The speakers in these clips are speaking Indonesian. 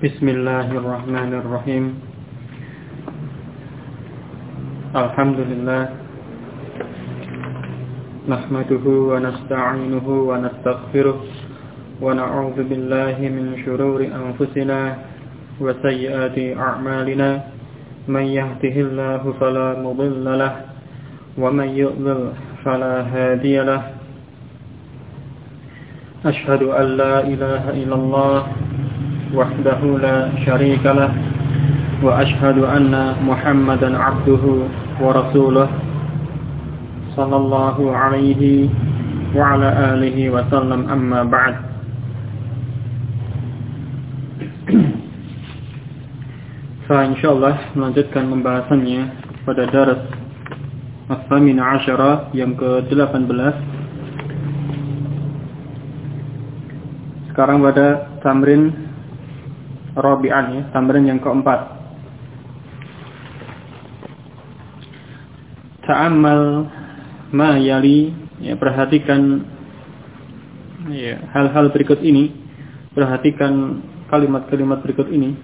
Bismillahirrahmanirrahim. Alhamdulillah. Nahmaduhu wa nasta'inuhu wa nastaghfiruh wa na'udzu billahi min shururi anfusina wa sayyiati a'malina. Man yahdihillahu fala mudilla lahu wa man yudlil fala hadiya lahu. Ashhadu an la ilaha illallah wahdahu la syarika lah wa ashhadu anna Muhammadan abduhu wa rasuluh sallallahu alaihi wa ala alihi wa sallam, amma ba'd. Insyaallah melanjutkan pembahasannya pada daras as-samina asyara yang ke-18. Sekarang pada tamrin Rabi'an, ya, tamrin yang keempat. Ta'ammal ma yali, ya, perhatikan ya, hal-hal berikut ini. Perhatikan kalimat-kalimat berikut ini.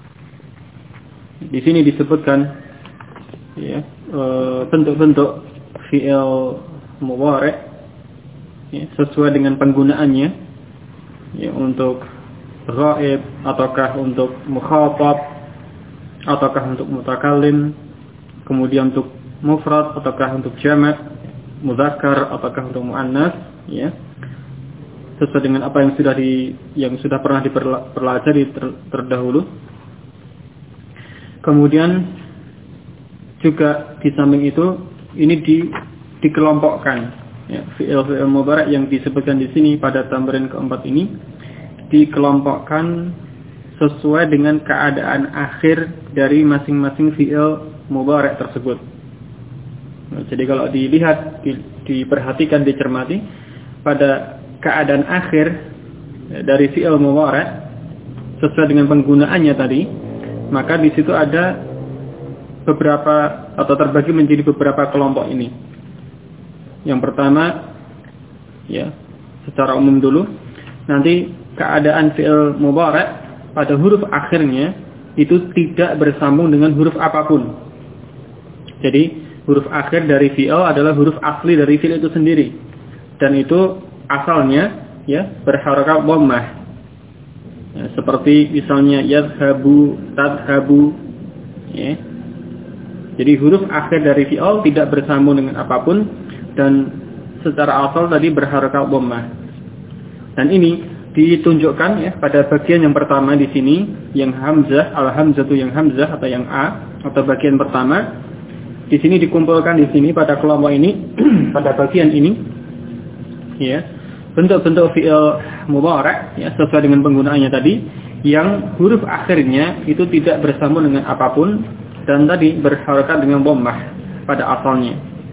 Di sini disebutkan ya, bentuk-bentuk fi'il mudhari' ya, sesuai dengan penggunaannya, ya, untuk ghaib, ataukah untuk mukhatab, ataukah untuk mutakallim, kemudian untuk mufrad, ataukah untuk jamak, mudzakkar, ataukah untuk muannas, ya. Sesuai dengan apa yang sudah pernah dipelajari terdahulu. Kemudian juga di samping itu ini dikelompokkan, ya, fi'il mudhari' yang disebutkan di sini pada tamrin keempat ini dikelompokkan sesuai dengan keadaan akhir dari masing-masing fi'il mudhari' tersebut. Nah, jadi kalau dilihat, diperhatikan, dicermati pada keadaan akhir dari fi'il mudhari' sesuai dengan penggunaannya tadi, maka di situ ada beberapa atau terbagi menjadi beberapa kelompok ini. Yang pertama, ya, secara umum dulu, nanti keadaan fi'il mudhari' pada huruf akhirnya itu tidak bersambung dengan huruf apapun. Jadi huruf akhir dari fi'il adalah huruf asli dari fi'il itu sendiri, dan itu asalnya, ya, berharakat dhammah, ya, seperti misalnya yadhhabu, tadhhabu, ya. Jadi huruf akhir dari fi'il tidak bersambung dengan apapun dan secara asal tadi berharakat dhammah. Dan ini ditunjukkan, ya, pada bagian yang pertama di sini, yang hamzah, al-hamzatu yang hamzah atau yang a, atau bagian pertama di sini dikumpulkan di sini pada kelompok ini pada bagian ini, ya, bentuk-bentuk fi'il mudhari', ya, sesuai dengan penggunaannya tadi, yang huruf akhirnya itu tidak bersambung dengan apapun dan tadi berharakat dengan dhammah pada asalnya.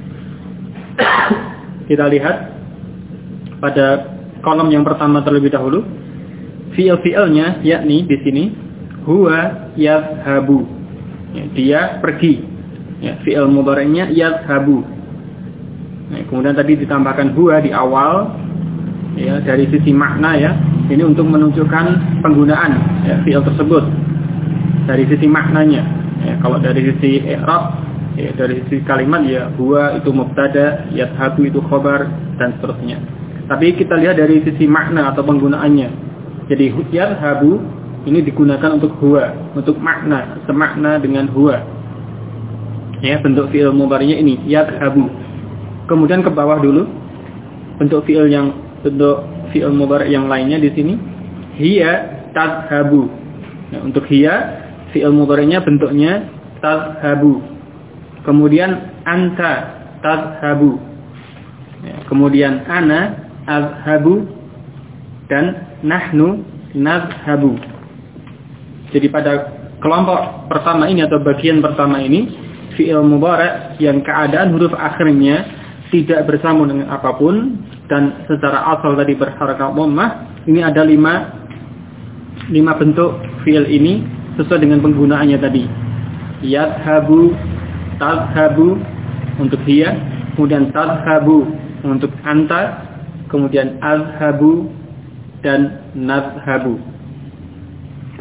Kita lihat pada kolom yang pertama terlebih dahulu, fi'il-fi'ilnya, yakni di sini huwa yadhhabu, ya, dia pergi, ya, fi'il mudhari'nya yadhhabu. Nah, kemudian tadi ditambahkan huwa di awal, ya, dari sisi makna, ya, ini untuk menunjukkan penggunaan, ya, fi'il tersebut dari sisi maknanya, ya. Kalau dari sisi i'rab, ya, dari sisi kalimat, ya, huwa itu mubtada, yadhhabu itu khabar, dan seterusnya. Tapi kita lihat dari sisi makna atau penggunaannya. Jadi yadhhabu ini digunakan untuk huwa, untuk makna, semakna dengan huwa. Ya, bentuk fi'il mudhari'nya ini yadhhabu. Kemudian ke bawah dulu, bentuk fi'il mudhari' yang lainnya di sini hiya tadhhabu. Nah, untuk hiya fi'il mudhari'nya bentuknya tadhhabu. Kemudian anta tadhhabu. Ya, kemudian ana azhabu dan nahnu nadhhabu. Jadi pada kelompok pertama ini atau bagian pertama ini, fi'il mudhari' yang keadaan huruf akhirnya tidak bersambung dengan apapun dan secara asal tadi berharakat dhammah, ini ada lima bentuk fi'il ini sesuai dengan penggunaannya tadi. Yadhhabu, tadhhabu untuk hiya, kemudian tadhhabu untuk anta, kemudian azhabu dan nadhhabu.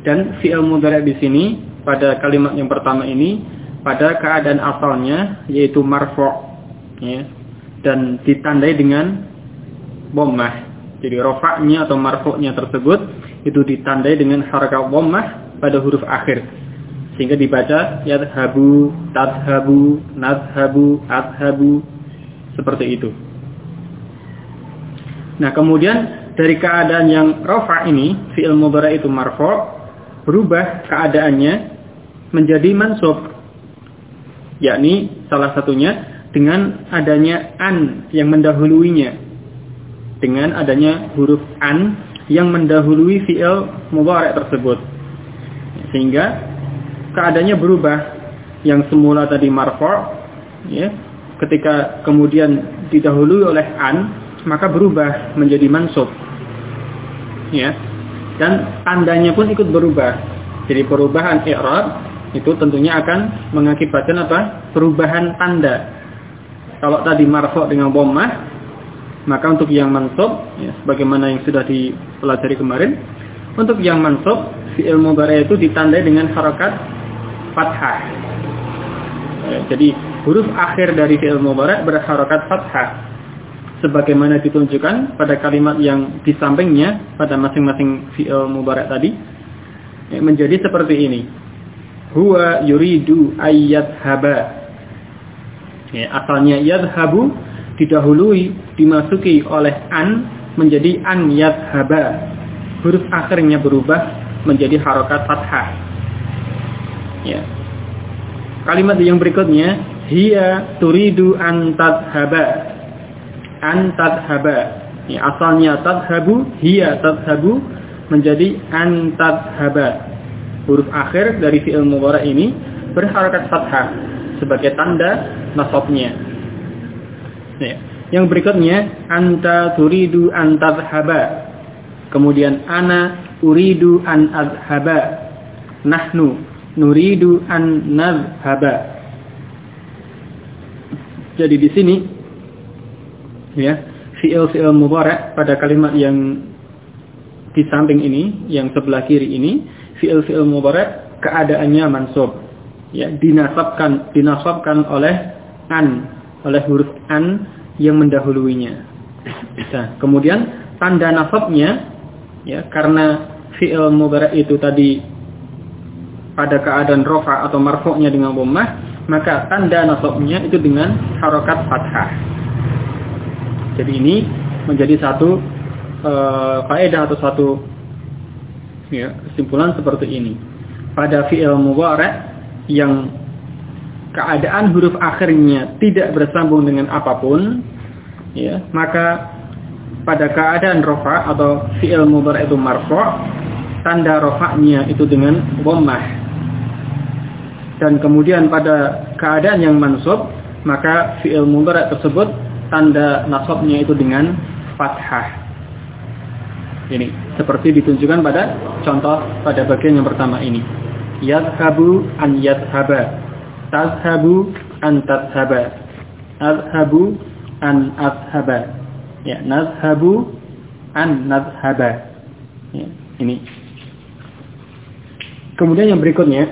Dan fi'il mudhari' di sini pada kalimat yang pertama ini pada keadaan asalnya yaitu marfu', ya, dan ditandai dengan dhammah. Jadi rafa'nya atau marfu'nya tersebut itu ditandai dengan harakat dhammah pada huruf akhir. Sehingga dibaca yadhabu, tadhabu, nadhabu, adhabu, seperti itu. Nah, kemudian dari keadaan yang rafa' ini, fi'il mudhari' itu marfu', berubah keadaannya menjadi mansub. Yakni salah satunya dengan adanya an yang mendahuluinya. Dengan adanya huruf an yang mendahului fi'il mudhari' tersebut. Sehingga keadaannya berubah, yang semula tadi marfu', ya, ketika kemudian didahului oleh an, maka berubah menjadi mansub, ya, dan tandanya pun ikut berubah. Jadi perubahan i'rab itu tentunya akan mengakibatkan apa? Perubahan tanda. Kalau tadi marfu' dengan dhammah, maka untuk yang mansub, ya, sebagaimana yang sudah dipelajari kemarin, untuk yang mansub fi'il mudhari' itu ditandai dengan harakat fathah. Jadi huruf akhir dari fi'il mudhari' berharakat fathah, sebagaimana ditunjukkan pada kalimat yang di sampingnya pada masing-masing fi'il mudhari' tadi, menjadi seperti ini. Huwa yuridu ayyadhaba. Asalnya yadhabu didahului dimasuki oleh an menjadi an yadhaba. Huruf akhirnya berubah menjadi harakat fathah. Ya. Kalimat yang berikutnya, hiya turidu an tadhaba. An tadhaba. Ya, asalnya tadhabu, hiya tadhabu menjadi an tadhaba. Huruf akhir dari fi'il mudhari' ini berharakat fathah sebagai tanda nasabnya. Ya. Yang berikutnya, anta turidu an tadhaba. Kemudian ana uridu an adhaba. Nahnu nuridu an nadhhaba. Jadi di sini, ya, fi'il mudhari' pada kalimat yang di samping ini, yang sebelah kiri ini, fi'il mudhari' keadaannya mansub, ya, dinasabkan oleh an, oleh huruf an yang mendahuluinya. Nah, kemudian tanda nasabnya, ya, karena fi'il mudhari' itu tadi pada keadaan rafa' atau marfu'nya dengan dhammah, maka tanda nasabnya itu dengan harakat fathah. Jadi ini menjadi satu faedah atau satu, ya, kesimpulan seperti ini. Pada fi'il mudhari' yang keadaan huruf akhirnya tidak bersambung dengan apapun, ya, maka pada keadaan rafa' atau fi'il mudhari' itu marfu', tanda rafa'nya itu dengan dhammah. Dan kemudian pada keadaan yang mansub, maka fi'il mudhari' tersebut tanda nasabnya itu dengan fathah. Ini seperti ditunjukkan pada contoh pada bagian yang pertama ini. Yadhabu an yadhaba, tadhabu an tadhaba, adhabu an adhaba, ya, nadhabu an nadhaba. Ya, ini. Kemudian yang berikutnya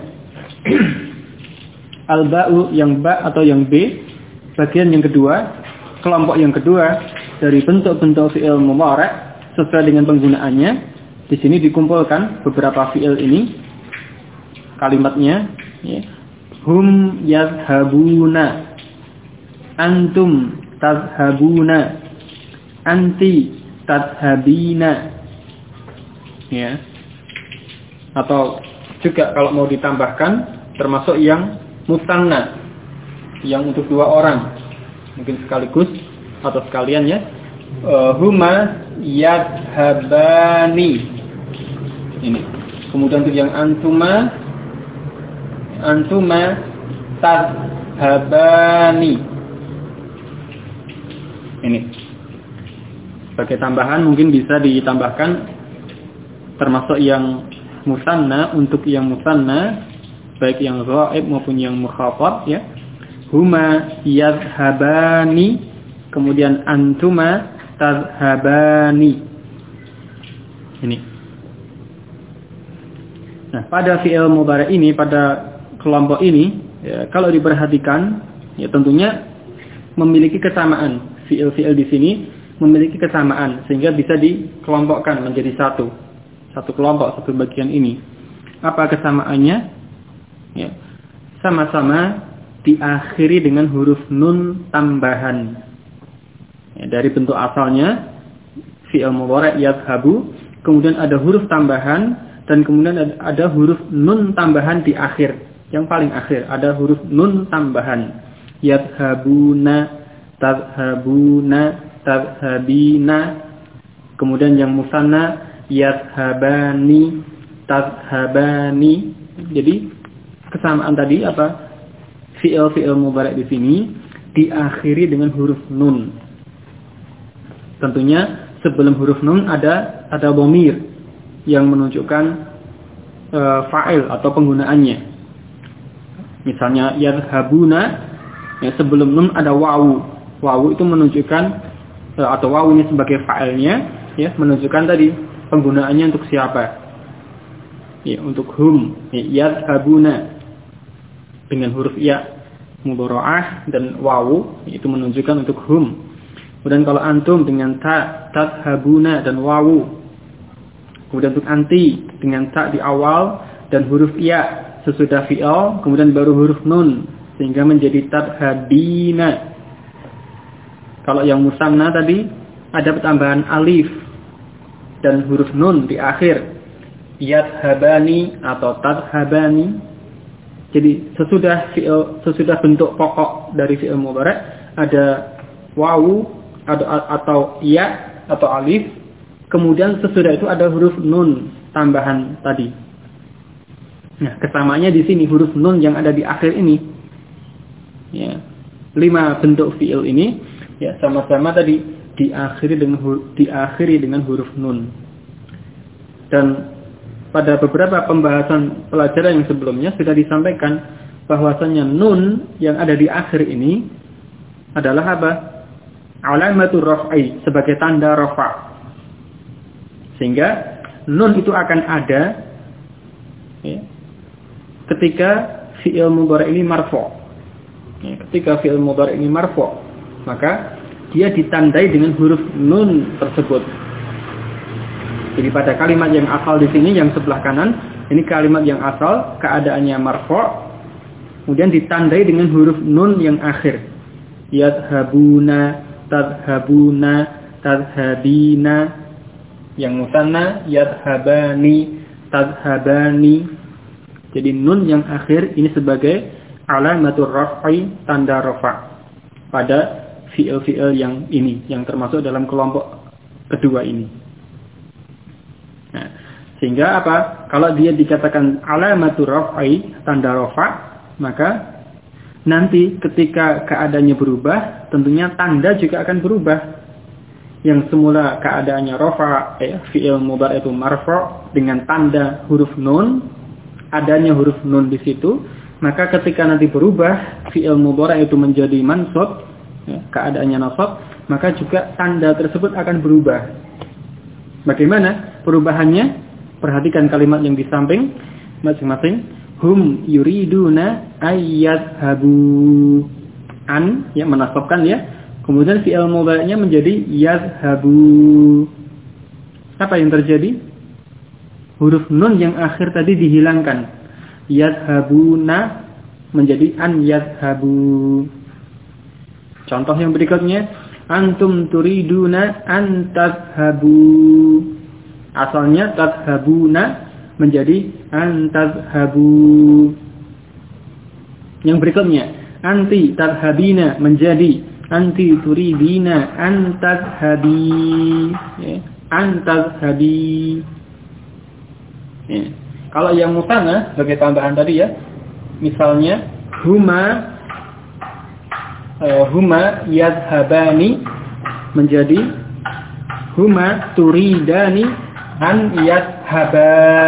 al-ba'u, yang ba atau yang b, bagian yang kedua, kelompok yang kedua dari bentuk-bentuk fi'il mudhari' sesuai dengan penggunaannya. Di sini dikumpulkan beberapa fi'il ini, kalimatnya, ya. Hum yadhabuna, antum tadhabuna, anti tadhabina, ya. Atau juga kalau mau ditambahkan termasuk yang musanna, yang untuk dua orang, mungkin sekaligus atau sekalian, ya. Huma yadhabani, ini. Kemudian untuk yang antuma tadhabani, ini. Sebagai tambahan mungkin bisa ditambahkan termasuk yang musanna, untuk yang musanna baik yang ghaib maupun yang mukhatab, ya. Huma yadhhabani, kemudian antuma tadhhabani. Ini. Nah, pada fi'il mudhari' ini, pada kelompok ini, ya, kalau diperhatikan, ya tentunya memiliki kesamaan. Fi'il-fi'il di sini memiliki kesamaan sehingga bisa dikelompokkan menjadi satu kelompok, satu bagian ini. Apa kesamaannya? Ya, sama-sama diakhiri dengan huruf nun tambahan. Ya, dari bentuk asalnya fi'il mudhari' yadhhabu, kemudian ada huruf tambahan dan kemudian ada huruf nun tambahan di akhir. Yang paling akhir ada huruf nun tambahan. Yadhhabuna, tadhhabuna, tadhhabina. Kemudian yang musanna yadhhabani, tadhhabani. Jadi kesamaan tadi apa? Fi'il mudhari' di sini diakhiri dengan huruf nun. Tentunya sebelum huruf nun ada dhamir yang menunjukkan fa'il atau penggunaannya. Misalnya yadhhabuna, ya, sebelum nun ada wawu. Wawu itu menunjukkan atau wawu ini sebagai fa'ilnya, ya, menunjukkan tadi penggunaannya untuk siapa? Ya, untuk hum. Ya, yadhhabuna dengan huruf ya mudhara'ah dan wawu itu menunjukkan untuk hum. Kemudian kalau antum dengan ta, tadhhabuna dan wawu. Kemudian untuk anti dengan ta di awal dan huruf ya sesudah fi'il, kemudian baru huruf nun sehingga menjadi tadhhabina. Kalau yang musanna tadi ada tambahan alif dan huruf nun di akhir. Yadhhabani atau tadhhabani. Jadi sesudah bentuk pokok dari fi'il mudhari' ada wawu atau ya atau alif, kemudian sesudah itu ada huruf nun tambahan tadi. Nah, kesamaannya di sini huruf nun yang ada di akhir ini. Ya. 5 bentuk fi'il ini ya sama-sama tadi diakhiri dengan huruf nun. Dan pada beberapa pembahasan pelajaran yang sebelumnya sudah disampaikan bahwasanya nun yang ada di akhir ini adalah apa? Alamatur raf'i, sebagai tanda rafa'. Sehingga nun itu akan ada ya, ketika fi'il mudhari' ini marfu'. Ya, ketika fi'il mudhari' ini marfu', maka dia ditandai dengan huruf nun tersebut. Jadi pada kalimat yang asal di sini yang sebelah kanan, ini kalimat yang asal keadaannya marfu', kemudian ditandai dengan huruf nun yang akhir. Yadhhabuna, tadhhabuna, tadhhabina. Yang musanna yadhhabani, tadhhabani. Jadi nun yang akhir ini sebagai alamatur raf'i, tanda rafa' pada fi'il-fi'il yang ini, yang termasuk dalam kelompok kedua ini. Nah, sehingga apa? Kalau dia dikatakan alamatur raf'i, tanda rafa', maka nanti ketika keadaannya berubah, tentunya tanda juga akan berubah. Yang semula keadaannya rafa', fi'il mudhari' itu marfu' dengan tanda huruf nun, adanya huruf nun di situ, maka ketika nanti berubah fi'il mudhari' itu menjadi mansub, ya, keadaannya nasab, maka juga tanda tersebut akan berubah. Bagaimana perubahannya? Perhatikan kalimat yang di samping masing-masing. Hum yuriduna ayyadhabu. An, ya, menasabkan ya. Kemudian fi'il mudhari'nya menjadi yadhabu. Apa yang terjadi? Huruf nun yang akhir tadi dihilangkan. Yadhabuna menjadi an yadhabu. Contoh yang berikutnya. Antum turiduna an tadhhabu. Asalnya tadhhabuna menjadi an tadhhabu. Yang berikutnya, anti tadhhabina menjadi anti turidina an tadhhabi. Ya, an tadhhabi. Ya. Kalau yang musanna sebagai tambahan tadi ya, misalnya huma yadhhabani menjadi huma turidani an yadhhaba.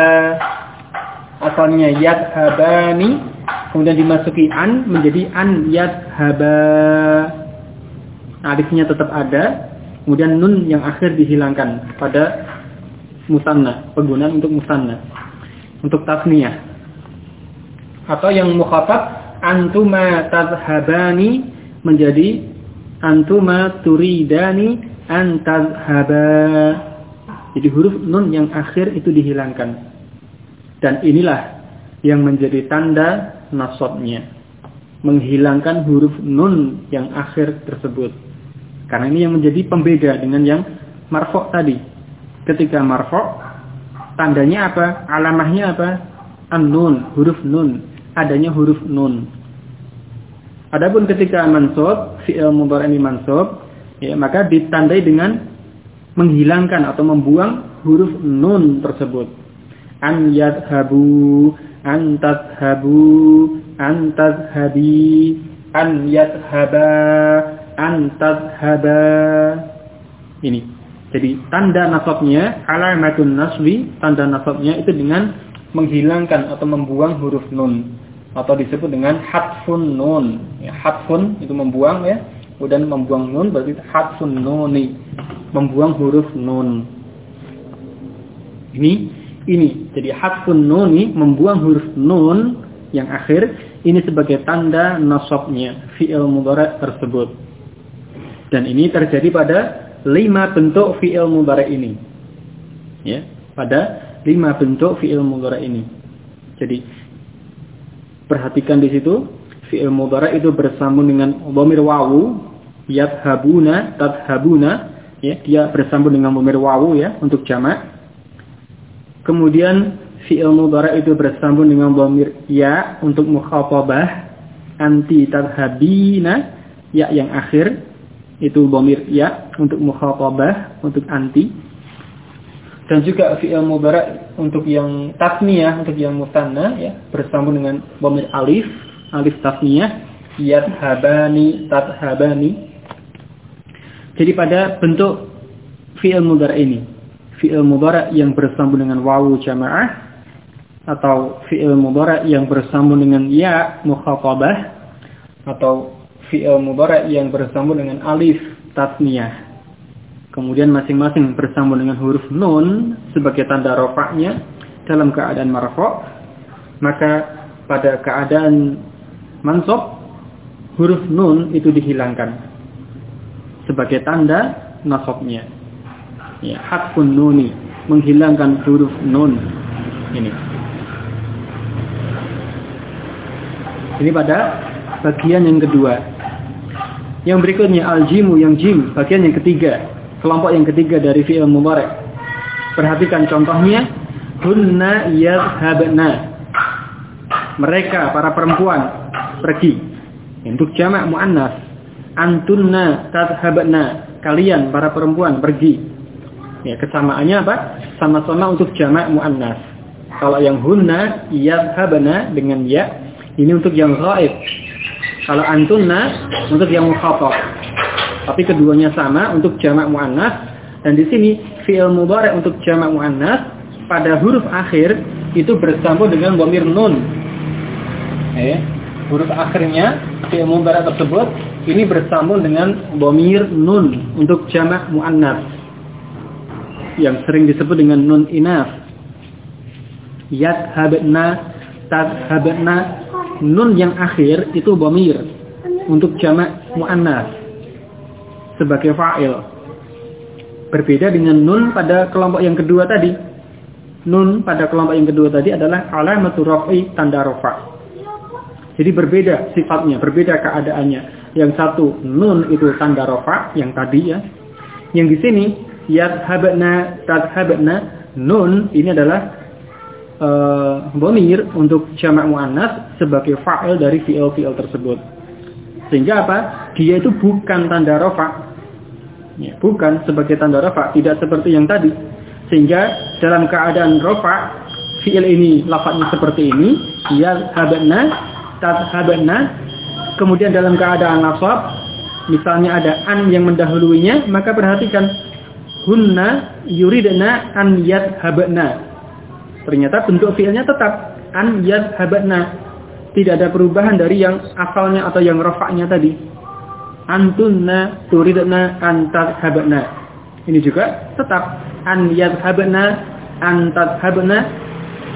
Asalnya yadhhabani, kemudian dimasuki an menjadi an yadhhaba. Alifnya tetap ada, kemudian nun yang akhir dihilangkan pada musanna, penggunaan untuk musanna. untuk tasniyah. Atau yang mukhatab antuma tadhhabani menjadi antuma turidani an tadhhaba. Jadi huruf nun yang akhir itu dihilangkan. Dan inilah yang menjadi tanda nasabnya, menghilangkan huruf nun yang akhir tersebut. Karena ini yang menjadi pembeda dengan yang marfu' tadi. Ketika marfu' tandanya apa? Alamahnya apa? An-nun, huruf nun. Adanya huruf nun. Adapun ketika mansub, fi'il mudhari' ini mansub, ya, maka ditandai dengan menghilangkan atau membuang huruf nun tersebut. An yadhabu, an tadhhabu, an tadhhabi, an yadhhaba, an tadhhaba. Ini. Jadi tanda nasabnya, alamatun nasbi, tanda nasabnya itu dengan menghilangkan atau membuang huruf nun, atau disebut dengan hadfun nun. Ya, hadfun itu membuang, ya. Kemudian membuang nun berarti hadfun nuni, membuang huruf nun. Ini. Jadi hadfun nuni, membuang huruf nun yang akhir, ini sebagai tanda nasabnya fi'il mudhari' tersebut. Dan ini terjadi pada 5 bentuk fi'il mudhari' ini. Ya, pada 5 bentuk fi'il mudhari' ini. Jadi perhatikan di situ, fi'il mudhari' itu bersambung dengan dhamir wawu, yadhabuna, tadhabuna, ya, dia bersambung dengan dhamir wawu, ya, untuk jamak. Kemudian fi'il mudhari' itu bersambung dengan dhamir ya untuk mukhatabah, anti tadhabina, ya yang akhir itu dhamir ya untuk mukhatabah, untuk anti. Dan juga fi'il mudhari' untuk yang tasniyah, untuk yang musanna, ya, bersambung dengan dhamir alif, alif tasniyah, yadhabani, tadhabani. Jadi pada bentuk fi'il mudhari' ini, fi'il mudhari' yang bersambung dengan wawu jamaah, atau fi'il mudhari' yang bersambung dengan ya mukhatabah, atau fi'il mudhari' yang bersambung dengan alif tasniyah. Kemudian masing-masing bersambung dengan huruf nun sebagai tanda rafa'nya dalam keadaan marfu', maka pada keadaan mansub huruf nun itu dihilangkan sebagai tanda nasabnya. Ya, hadfun nuni, menghilangkan huruf nun. Ini pada bagian yang kedua. Yang berikutnya al-jimu, yang jim, bagian yang ketiga. Kelompok yang ketiga dari fi'il mudhari'. Perhatikan contohnya, hunna yadhhabna. Mereka, para perempuan, pergi. Untuk jamak muannas, antunna tadhhabna. Kalian, para perempuan, pergi. Ya, kesamaannya apa? Sama-sama untuk jamak muannas. Kalau yang hunna yadhhabna dengan ya, ini untuk yang ghaib. Kalau antunna untuk yang mukhatab. Tapi keduanya sama untuk jamak muannas, dan di sini fi'il mudhari' untuk jamak muannas pada huruf akhir itu bersambung dengan dhamir nun. Huruf akhirnya fi'il mudhari' tersebut ini bersambung dengan dhamir nun untuk jamak muannas yang sering disebut dengan nun inas. Yadhabna, tadhabna, nun yang akhir itu dhamir untuk jamak muannas sebagai fa'il. Berbeda dengan nun pada kelompok yang kedua tadi. Nun pada kelompok yang kedua tadi adalah alamatu raf'i, tanda rafa'. Jadi berbeda sifatnya, berbeda keadaannya. Yang satu nun itu tanda rafa' yang tadi, ya. Yang di sini yadhabna, tadhabna, nun ini adalah dhamir untuk jamak muannas sebagai fa'il dari fi'il-fi'il tersebut. Sehingga apa? Dia itu bukan tanda rafa'. Ya, bukan sebagai tanda rafa', tidak seperti yang tadi. Sehingga dalam keadaan rafa', fi'il ini lafadznya seperti ini, yadhabna, tadhabna. Kemudian dalam keadaan nasab, misalnya ada an yang mendahuluinya, maka perhatikan hunna yuridna an yadhabna. Ternyata bentuk fi'ilnya tetap an yadhabna. Tidak ada perubahan dari yang asalnya atau yang rafa'nya tadi. Antunna turidna an tadhabna. Ini juga tetap an yadhabna, an tadhabna.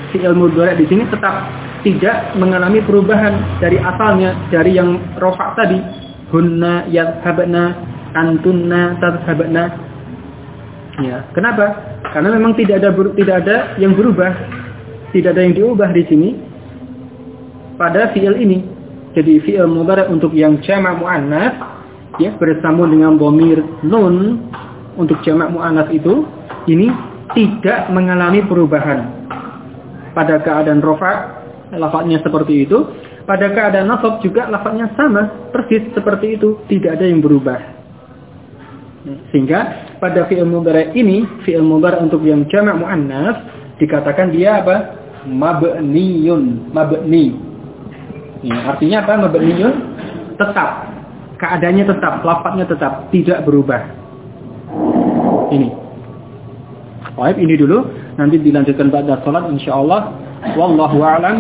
fi'il mudhari' di sini tetap tidak mengalami perubahan dari asalnya, dari yang rafa' tadi, hunna yadhhabna, antunna tadhhabna. Ya, kenapa? Karena memang tidak ada yang berubah, tidak ada yang diubah di sini pada fi'il ini. Jadi fi'il mudhari' untuk yang jamak muannats ya bersambung dengan dhamir nun untuk jamak muannats itu ini tidak mengalami perubahan. Pada keadaan rafa' lafadznya seperti itu, pada keadaan nasab juga lafadznya sama, persis seperti itu, tidak ada yang berubah. Sehingga pada fi'il mudhari' ini, fi'il mudhari' untuk yang jamak muannats dikatakan dia apa? Mabniyun, mabni. Ya, artinya apa? Mabniyun tetap, keadaannya tetap, lafadznya tetap, tidak berubah. Ini. Baik, ini dulu. Nanti dilanjutkan ba'da salat insyaallah. Wallahu a'lam.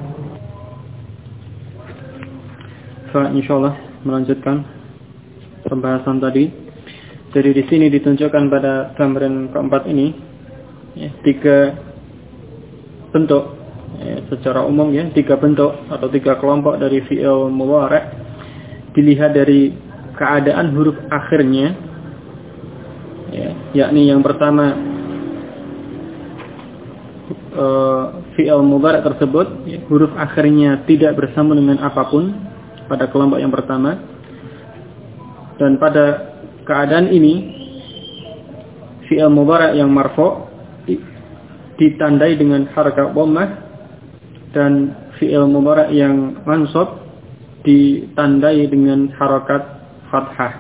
Insyaallah melanjutkan pembahasan tadi. Jadi di sini ditunjukkan pada gambaran keempat ini ya, 3 bentuk ya, secara umum ya, 3 bentuk atau 3 kelompok dari fi'il mudhari' dilihat dari keadaan huruf akhirnya ya, yakni yang pertama fi'il mudhari' tersebut ya, huruf akhirnya tidak bersambung dengan apapun pada kelompok yang pertama, dan pada keadaan ini fi'il mudhari' yang marfu' ditandai dengan harakat dhammah, dan fi'il mudhari' yang mansub ditandai dengan harakat fathah.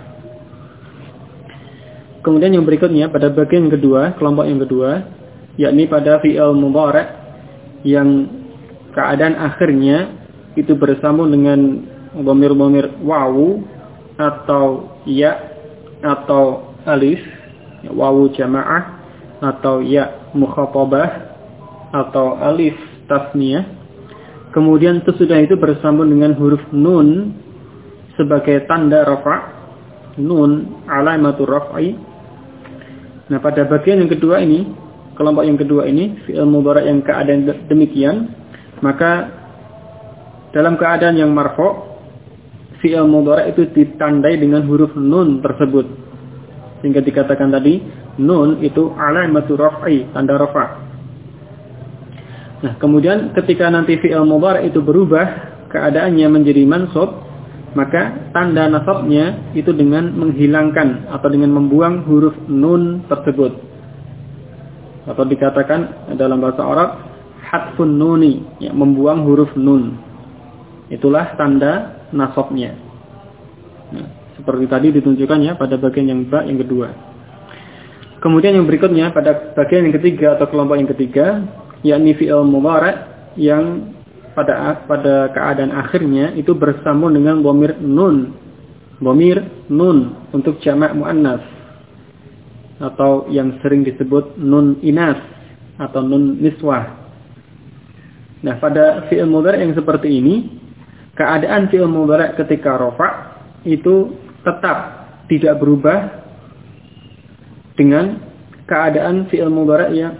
Kemudian yang berikutnya pada bagian kedua, kelompok yang kedua, yakni pada fi'il mudhari' yang keadaan akhirnya itu bersambung dengan dhamir-dhamir wawu atau ya atau alif, wawu jamaah atau ya mukhatabah atau alif tasniyah. Kemudian sesudah itu bersambung dengan huruf nun sebagai tanda rafa', nun alamatur raf'i. Nah, pada bagian yang kedua ini, kelompok yang kedua ini, fi'il mudhari' yang keadaan demikian, maka dalam keadaan yang marfu', fi'il mudhari' itu ditandai dengan huruf nun tersebut. Sehingga dikatakan tadi, nun itu alamatur raf'i, tanda rafa'. Nah, kemudian ketika nanti fi'il mudhari' itu berubah keadaannya menjadi mansub, maka tanda nasabnya itu dengan menghilangkan atau dengan membuang huruf nun tersebut. Atau dikatakan dalam bahasa Arab hadfun nuni, ya, membuang huruf nun. Itulah tanda nasabnya. Nah, seperti tadi ditunjukkan ya pada bagian yang ba yang kedua. Kemudian yang berikutnya pada bagian yang ketiga atau kelompok yang ketiga, yakni fi'il mudhari' yang pada keadaan akhirnya itu bersambung dengan dhamir nun. Dhamir nun untuk jamak muannats atau yang sering disebut nun inas atau nun niswah. Nah, pada fi'il mudhari' yang seperti ini, keadaan fi'il mudhari' ketika rafa' itu tetap tidak berubah dengan keadaan fi'il mudhari' yang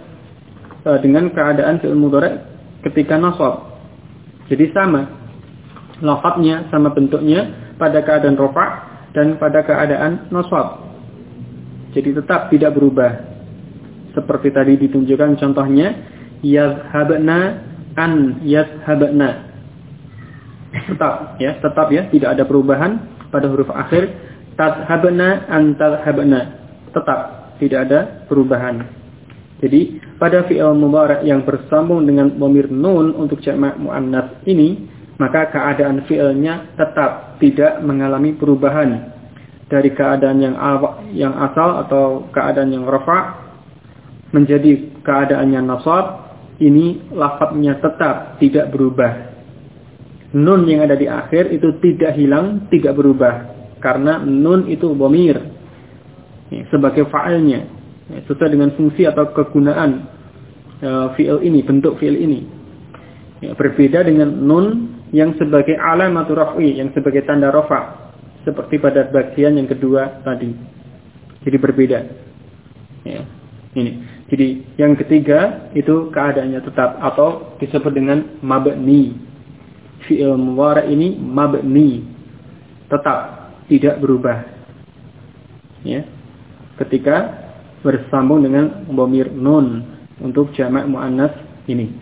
ketika nasab. Jadi sama lafadznya, sama bentuknya pada keadaan rafa' dan pada keadaan nasab. Jadi tetap tidak berubah. Seperti tadi ditunjukkan contohnya, yazhabna an yazhabna. Tetap ya, tidak ada perubahan pada huruf akhir. Tadhabna an tadhabna. Tetap tidak ada perubahan. Jadi pada fi'il mudhari' yang bersambung dengan dhamir nun untuk jamak muannats ini, maka keadaan fi'ilnya tetap tidak mengalami perubahan dari keadaan yang asal atau keadaan yang rafa' menjadi keadaannya nasab. Ini lafadznya tetap tidak berubah. Nun yang ada di akhir itu tidak hilang, tidak berubah, karena nun itu dhamir sebagai fa'ilnya, sesuai dengan fungsi atau kegunaan fi'il ini, bentuk fi'il ini. Ya, berbeda dengan nun yang sebagai alamatur raf'i, yang sebagai tanda rafa', seperti pada bagian yang kedua tadi. Jadi berbeda. Ya, ini. Jadi yang ketiga itu keadaannya tetap atau disebut dengan mabni. Fi'il mudhari ini mabni, tetap, tidak berubah. Ya. Ketika bersambung dengan dhamir nun untuk jamak muannas ini.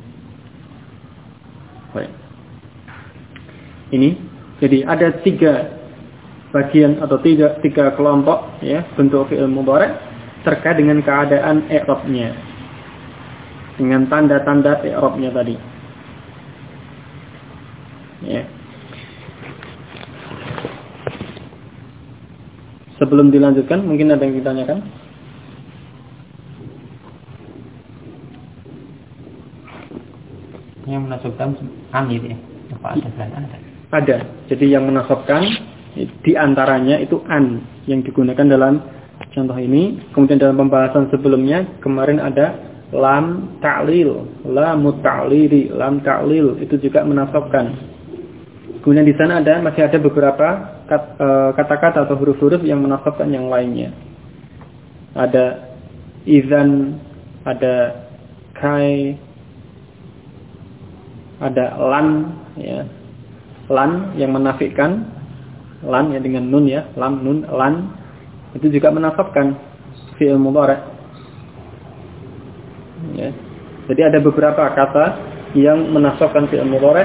Baik. Ini jadi ada 3 bagian atau tiga kelompok ya bentuk fi'il mudhari terkait dengan keadaan i'rabnya, dengan tanda-tanda i'rabnya tadi. Ya. Sebelum dilanjutkan, mungkin ada yang ditanyakan? Yang menasabkan an gitu ya? Apa ada selain an? Ada. Jadi yang menasabkan di antaranya itu an yang digunakan dalam contoh ini. Kemudian dalam pembahasan sebelumnya kemarin ada lam ta'lil, lamut ta'lili, lam ta'lil itu juga menasabkan. Kemudian di sana masih ada beberapa kata-kata atau huruf-huruf yang menasabkan yang lainnya. Ada idzan, ada kai, ada lan ya. Lan yang menafikan, lan ya dengan nun ya, lam nun lan itu juga menasabkan fi'il mudhari. Ya. Jadi ada beberapa kata yang menasabkan fi'il mudhari.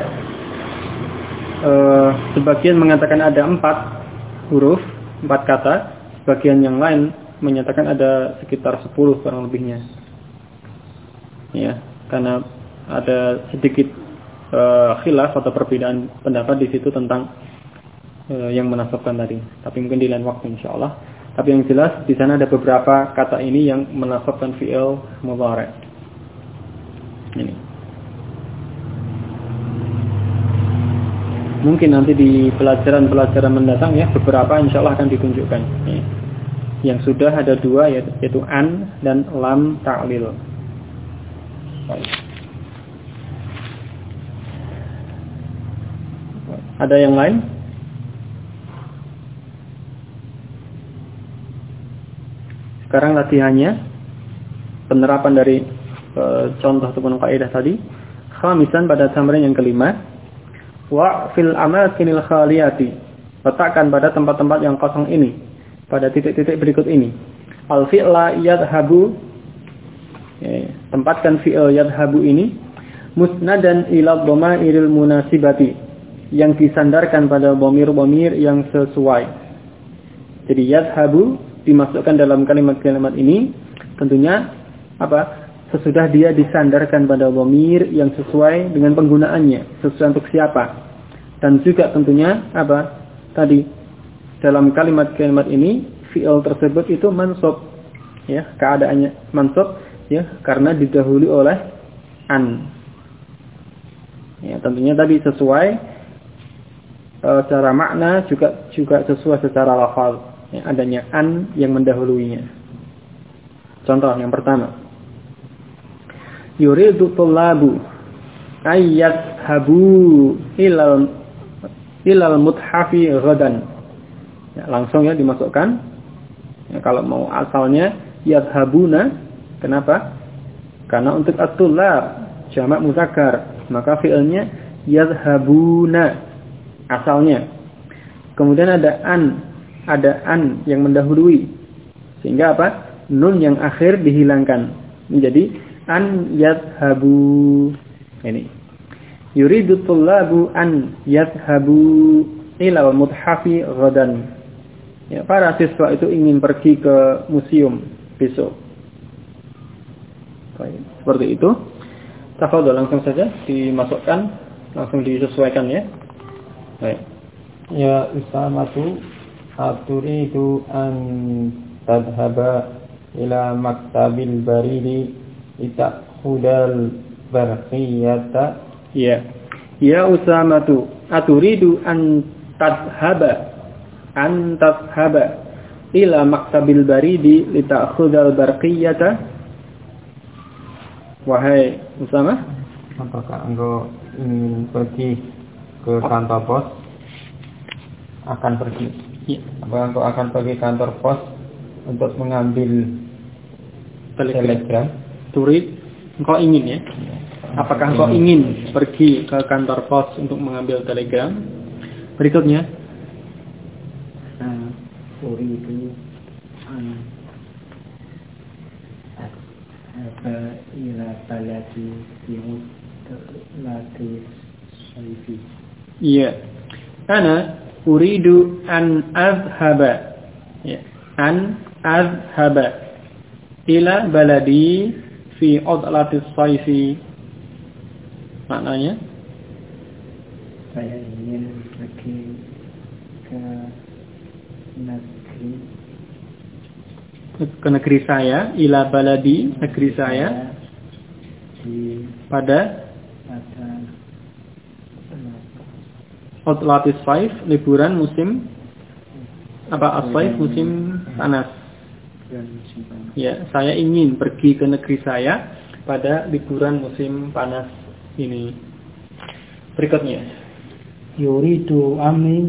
Sebagian mengatakan ada 4 huruf, 4 kata, sebagian yang lain menyatakan ada sekitar 10 kurang lebihnya. Ya, karena ada sedikit khilaf atau perbedaan pendapat di situ tentang yang menasabkan tadi. Tapi mungkin di lain waktu insyaallah. Tapi yang jelas di sana ada beberapa kata ini yang menasabkan fi'il mudhari. Ini. Mungkin nanti di pelajaran-pelajaran mendatang ya beberapa insyaallah akan ditunjukkan. Ya. Yang sudah ada 2 yaitu an dan lam ta'lil. Baik. Ada yang lain? Sekarang latihannya penerapan dari contoh ataupun kaidah tadi. Khamisan pada tamrin yang kelima, wa fil amakinil khaliyati, letakkan pada tempat-tempat yang kosong ini pada titik-titik berikut ini. Al fi'la yadhabu, tempatkan fi'il yadhabu ini musnadan ila dhamairil munasibati, yang disandarkan pada dhamir-dhamir yang sesuai. Jadi yadhabu dimasukkan dalam kalimat-kalimat ini tentunya apa? Sesudah dia disandarkan pada dhamir yang sesuai dengan penggunaannya, sesuai untuk siapa. Dan juga tentunya apa? Tadi dalam kalimat-kalimat ini fi'il tersebut itu mansub, ya, keadaannya mansub ya karena didahului oleh an. Ya, tentunya tadi sesuai secara makna juga sesuai secara lafaz, ya, adanya an yang mendahuluinya. Contoh yang pertama, yuridu tullabu ayyadhabu ilal muthafi ghadan. Ya, langsung ya dimasukkan. Ya, kalau mau asalnya yadhabuna, kenapa? Karena untuk at-tullab jamak muzakkar, maka fi'ilnya yadhabuna asalnya. Kemudian ada an yang mendahului, sehingga apa? Nun yang akhir dihilangkan menjadi an yadhabu. Ini yuridu tullabu an yadhabu ilal muthafi ghadan. Ya, para siswa itu ingin pergi ke museum besok. Baik, seperti itu. Tafadhol, langsung saja dimasukkan, langsung disesuaikan ya. Baik. Ya usamatu aturidu an tadhhaba ila maktabil baridi litakhudal barqiyata. Ya. Ya usamatu aturidu an tadhhaba ila maktabil baridi litakhudal barqiyata. Wahai Usama, apakah engkau ingin pergi ke kantor pos? Akan pergi. Ya. Apakah engkau akan pergi kantor pos untuk mengambil telegram? Turid, engkau ingin ya. Apakah engkau ingin pergi ke kantor pos untuk mengambil telegram? Berikutnya. Uridu ila baladi lati saifi. Iya. Ana uridu an azhaba. Ya. An azhaba ila baladi fi udlati saifi. Maknanya saya ingin pergi ke negeri saya, ila baladi, negeri saya, pada Utlatis Saif, liburan musim apa? As-Saif, musim panas. Ya, saya ingin pergi ke negeri saya pada liburan musim panas ini. Berikutnya. Yuridu ami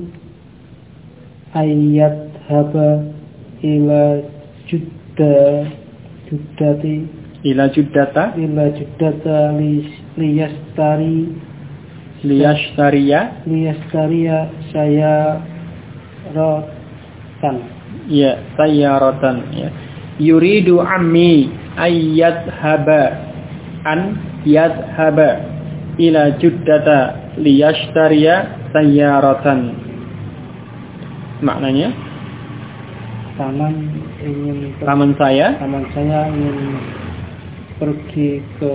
ayat haba ila juddati Ila juddata liyashtariya saya rotan. Ya, sayyaratan ya. Yuridu ammi ayyadhaba an yadhhaba ila juddata liyashtariya sayyaratan. Maknanya paman saya ingin pergi ke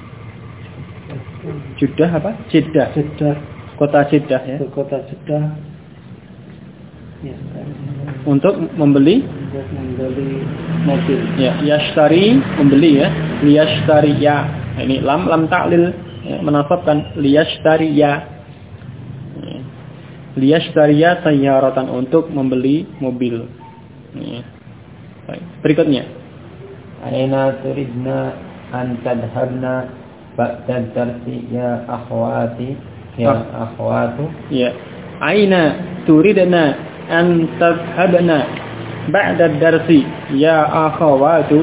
Jeddah. Kota Jeddah ya. Ke kota Jeddah. Ya, untuk membeli mobil. Ya, yashtari membeli ya. Liyashtari ya. Ini lam ta'lil ya, menasabkan liyashtari ya. Liyashtariya sayyaratan, untuk membeli mobil. Ya. Baik. Berikutnya. Aina turidna an tadhabna ba'da darsi ya akhwati ya akhwatu. Ya. Aina turidna an tadhabna ba'da darsi ya akhwatu.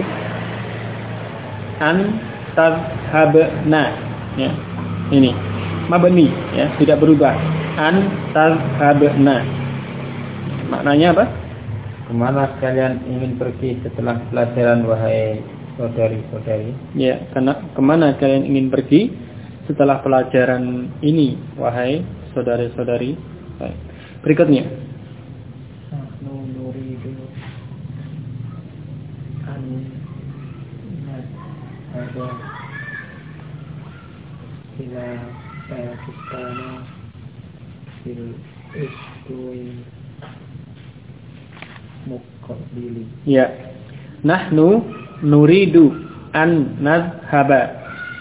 An tadhabna. Ya. Ini mabni ya, tidak berubah. An tadhabna. Maknanya apa? Kemana kalian ingin pergi setelah pelajaran, wahai saudari-saudari? Ya, kemana kalian ingin pergi setelah pelajaran ini, wahai saudari-saudari? Baik. Berikutnya. Nuridu an nadhaba ila Pakistan fil usbu'i muqabili. Ya. Nahnu nuridu an nadhhaba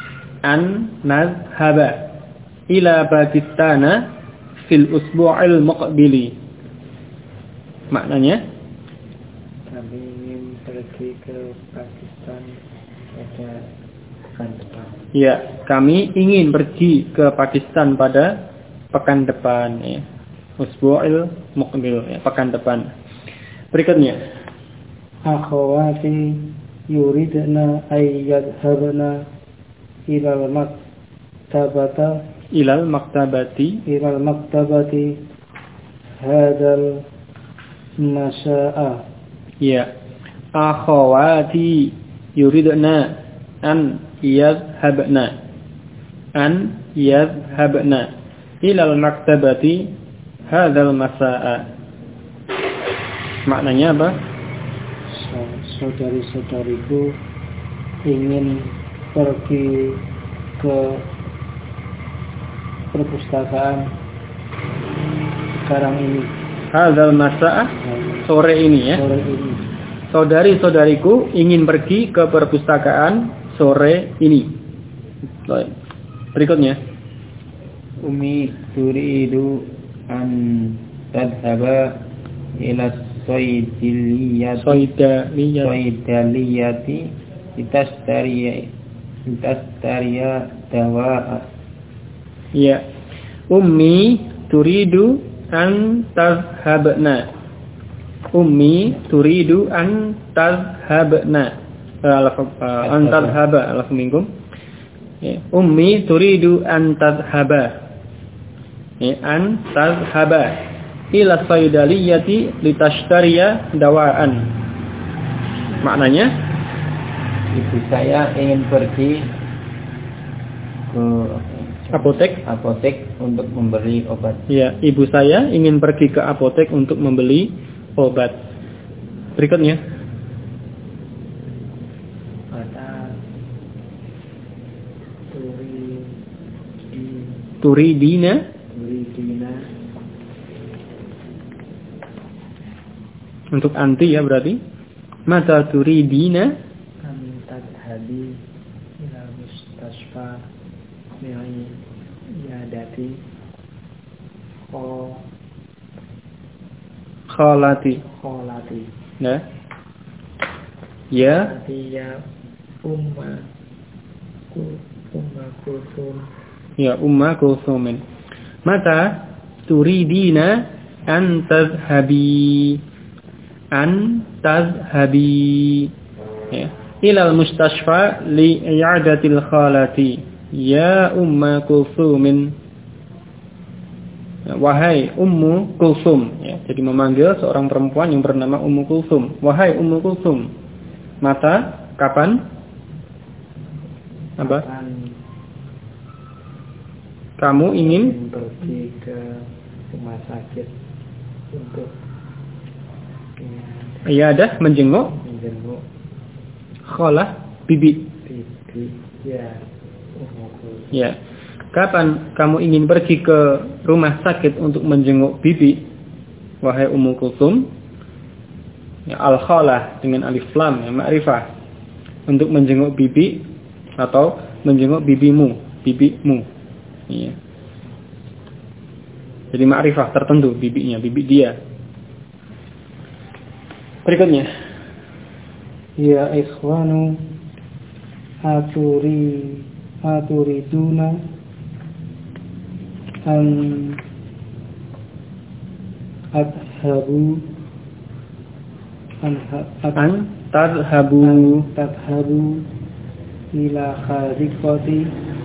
ila Pakistan fil usbu'il muqabili. Maknanya kami ingin pergi ke Pakistan pada pekan depan. Ya, kami ingin pergi ke Pakistan pada pekan depan ya. Usbu'il muqbil ya, pekan depan. Berikutnya. Akhawati yuridna ay yadhhabna ilal maktabati hadal masa'a. Ya. Akhawati yuridna an yadhhabna ilal maktabati hadal masa'a. Maknanya apa? Saudari-saudariku ingin pergi ke perpustakaan sekarang ini. Hadzal masa'a, sore ini ya. Sore ini. Saudari-saudariku ingin pergi ke perpustakaan sore ini. Baik. Berikutnya. Umi turidu an tadhhaba ila Soidaliyati litastariya dawa'a. Ya. Ummi turidu an tadhhabna an tadhhaba alaf minkum. Ya, ummi turidu an tadhhaba. Ya, an tadhhaba ila saydaliyati litashtariya dawaan. Maknanya, ibu saya ingin pergi ke apotek untuk membeli obat. Ya, ibu saya ingin pergi ke apotek untuk membeli obat. Berikutnya. Turidina untuk anti ya berarti. Mata turidina tadhhabi ila mustasfa mi'i yadati khalati. Nah. Ya umma kulsum. Ya umma kulsumin. Mata turidina an tadhhabi ya ila al-mustashfa li i'adatil khalati ya umma kulsumin. Wahai Ummu Kulsum ya, jadi memanggil seorang perempuan yang bernama Ummu Kulsum. Wahai Ummu Kulsum, mata kapan? Apa? Kamu ingin pergi ke rumah sakit untuk iadah menjenguk khalah bibi. Ya. Kapan kamu ingin pergi ke rumah sakit untuk menjenguk bibi? Wahai Ummu Kulsum. Ya, al-khalah dengan alif lam ya, ma'rifah. Untuk menjenguk bibi atau menjenguk bibimu. Iya. Jadi ma'rifah tertentu bibinya, bibi dia. Berikutnya. Ya ikhwanu aturiduna an tadhabu ila khariqati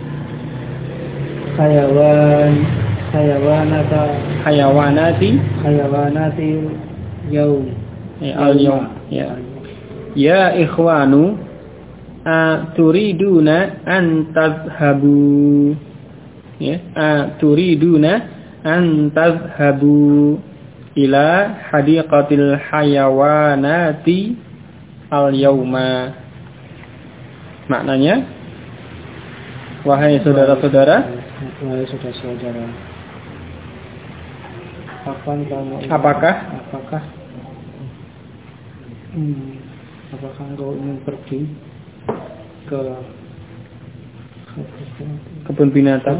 hayawanati yaum al-yawm ya ikhwanu turiduna an tadhhabu ya turiduna an tadhhabu ila hadiqatil hayawanati al-yawma. Maknanya, wahai saudara-saudara, apakah engkau ingin pergi ke kebun binatang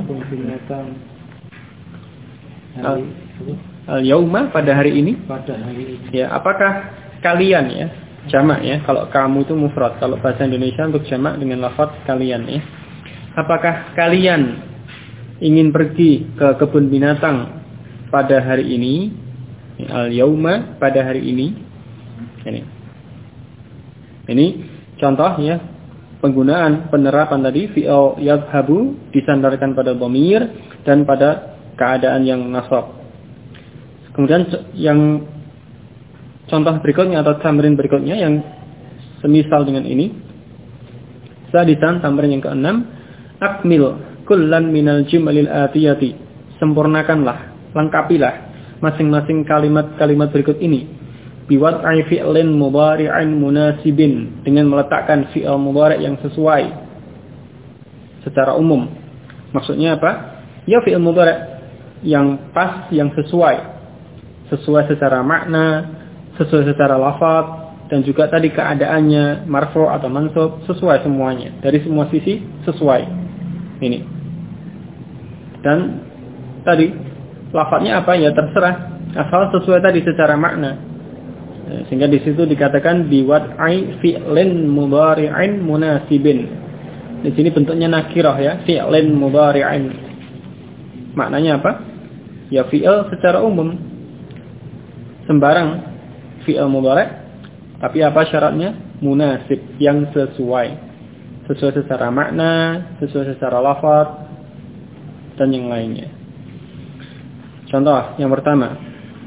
al-yauma pada hari ini? Ya, apakah kalian ya, jamak ya, kalau kamu itu mufrad, kalau bahasa Indonesia untuk jamak dengan lafaz kalian ya. Apakah kalian ingin pergi ke kebun binatang pada hari ini? Al-yauma pada hari ini. Ini contoh ya penggunaan penerapan tadi fi'il yadhhabu disandarkan pada dhamir dan pada keadaan yang nasab. Kemudian yang contoh berikutnya atau tamrin berikutnya yang semisal dengan ini. Sadisan tamrin yang ke-6, akmil kullan minal jumalil atiyati. Sempurnakanlah, lengkapilah masing-masing kalimat-kalimat berikut ini. Biwad'i fi'lin mudhari'in munasibin, dengan meletakkan fi'il mudhari' yang sesuai secara umum. Maksudnya apa? Ya fi'il mudhari' yang pas, yang sesuai secara makna, sesuai secara lafaz, dan juga tadi keadaannya marfu' atau mansub, sesuai semuanya. Dari semua sisi sesuai. Ini. Dan tadi lafaznya apa ya terserah, asal sesuai tadi secara makna. Sehingga di situ dikatakan biwad'i fi'lin mudhari'in munasibin. Di sini bentuknya nakirah ya, fi'lin mudhari'in. Maknanya apa? Ya fi'il secara umum. Sembarang fi'il mudhari', tapi apa syaratnya? munasib, yang sesuai secara makna, sesuai secara lafaz dan yang lainnya. Contoh yang pertama,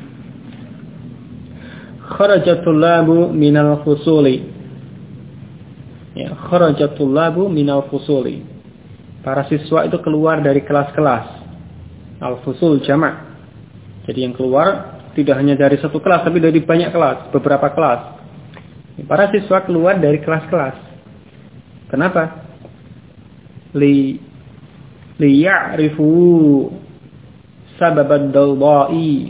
kharajatul labu minal fusuli. Ya, kharajatul labu minal fusuli. Para siswa itu keluar dari kelas-kelas. Al-fusul jamak. Jadi yang keluar tidak hanya dari satu kelas, tapi dari banyak kelas, beberapa kelas. Para siswa keluar dari kelas-kelas. Kenapa? Liya'rifu sababad dawda'i.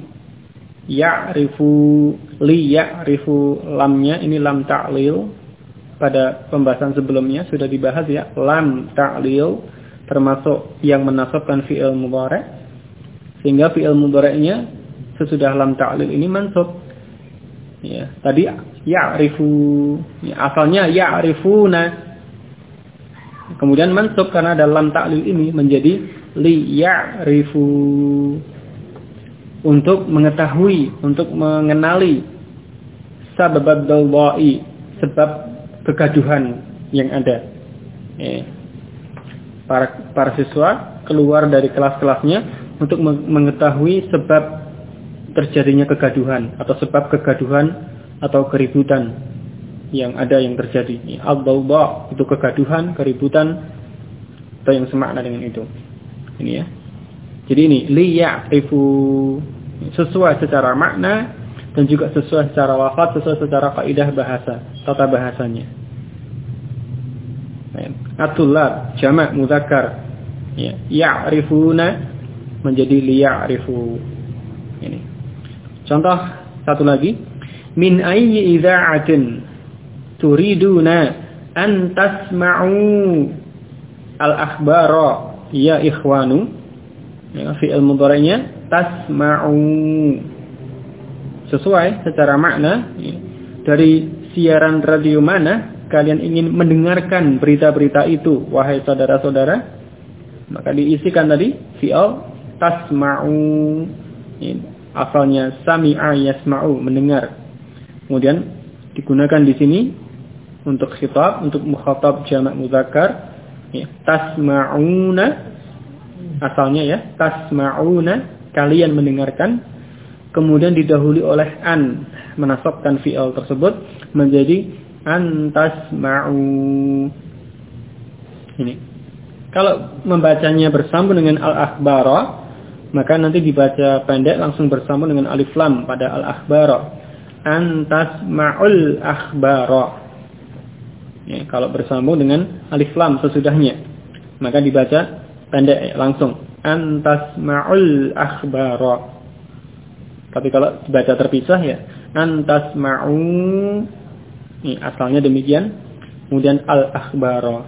Liya'rifu lamnya, ini lam ta'lil. Pada pembahasan sebelumnya sudah dibahas ya. Lam ta'lil termasuk yang menasabkan fi'il mudhari'. Sehingga fi'il mudhari'nya sesudah lam ta'lil ini mansub. Ya, tadi ya'rifu, ya, asalnya ya'rifuna. Kemudian mansub karena ada lam ta'lil ini menjadi li ya'rifu. Untuk mengetahui, untuk mengenali sababad dawda'i, sebab kegaduhan yang ada. Ya. Para siswa keluar dari kelas-kelasnya untuk mengetahui sebab terjadinya kegaduhan atau sebab kegaduhan atau keributan yang ada yang terjadi. Al-dawda itu kegaduhan, keributan atau yang semakna dengan itu. Ini ya. Jadi ini li ya'rifu, sesuai secara makna dan juga sesuai secara lafaz, sesuai secara kaidah bahasa, tata bahasanya. At-tullab jamak mudzakkar. Ya, ya'rifuna menjadi li ya'rifu. Ini. Contoh satu lagi, min ayyi idza'atin turiduna an tasma'u al-akhbara ya ikhwanu. Ya, fi'il mudhari'nya tasma'u. Sesuai secara makna, ya, dari siaran radio mana kalian ingin mendengarkan berita-berita itu, wahai saudara-saudara? Maka diisikan tadi fi'il tasma'u. Ya, asalnya sami'a yasma'u, mendengar. Kemudian digunakan di sini untuk khitab, untuk mukhatab jamak mudzakkar, ya, tasma'una. Asalnya ya, tasma'una, kalian mendengarkan. Kemudian didahului oleh an, menasabkan fi'il tersebut menjadi an tasma'u. Ini. Kalau membacanya bersambung dengan al-akhbara, maka nanti dibaca pendek langsung bersambung dengan alif lam pada al-akhbara. An tasma'ul akhbara. Ya, kalau bersambung dengan alif lam sesudahnya, maka dibaca pendek langsung an tasma'ul akhbara. Tapi kalau dibaca terpisah ya an tasma'u, ini asalnya demikian. Kemudian al-akhbara.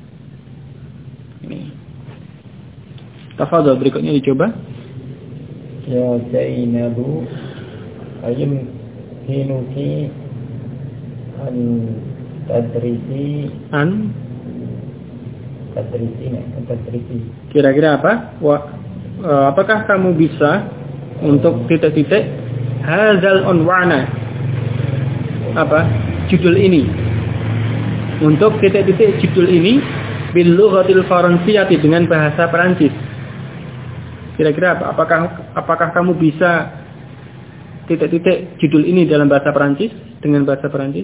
Ini. Tafadhol, berikutnya dicoba. Ya Zainabu ayum hinuki an tadrisi Kira-kira apa? Apakah kamu bisa untuk titik-titik hadzal unwana, apa judul ini, untuk titik-titik judul ini bil lughatil faransiyati, dengan bahasa Perancis? Kira-kira apa? Apakah kamu bisa titik-titik judul ini dalam bahasa Perancis, dengan bahasa Perancis?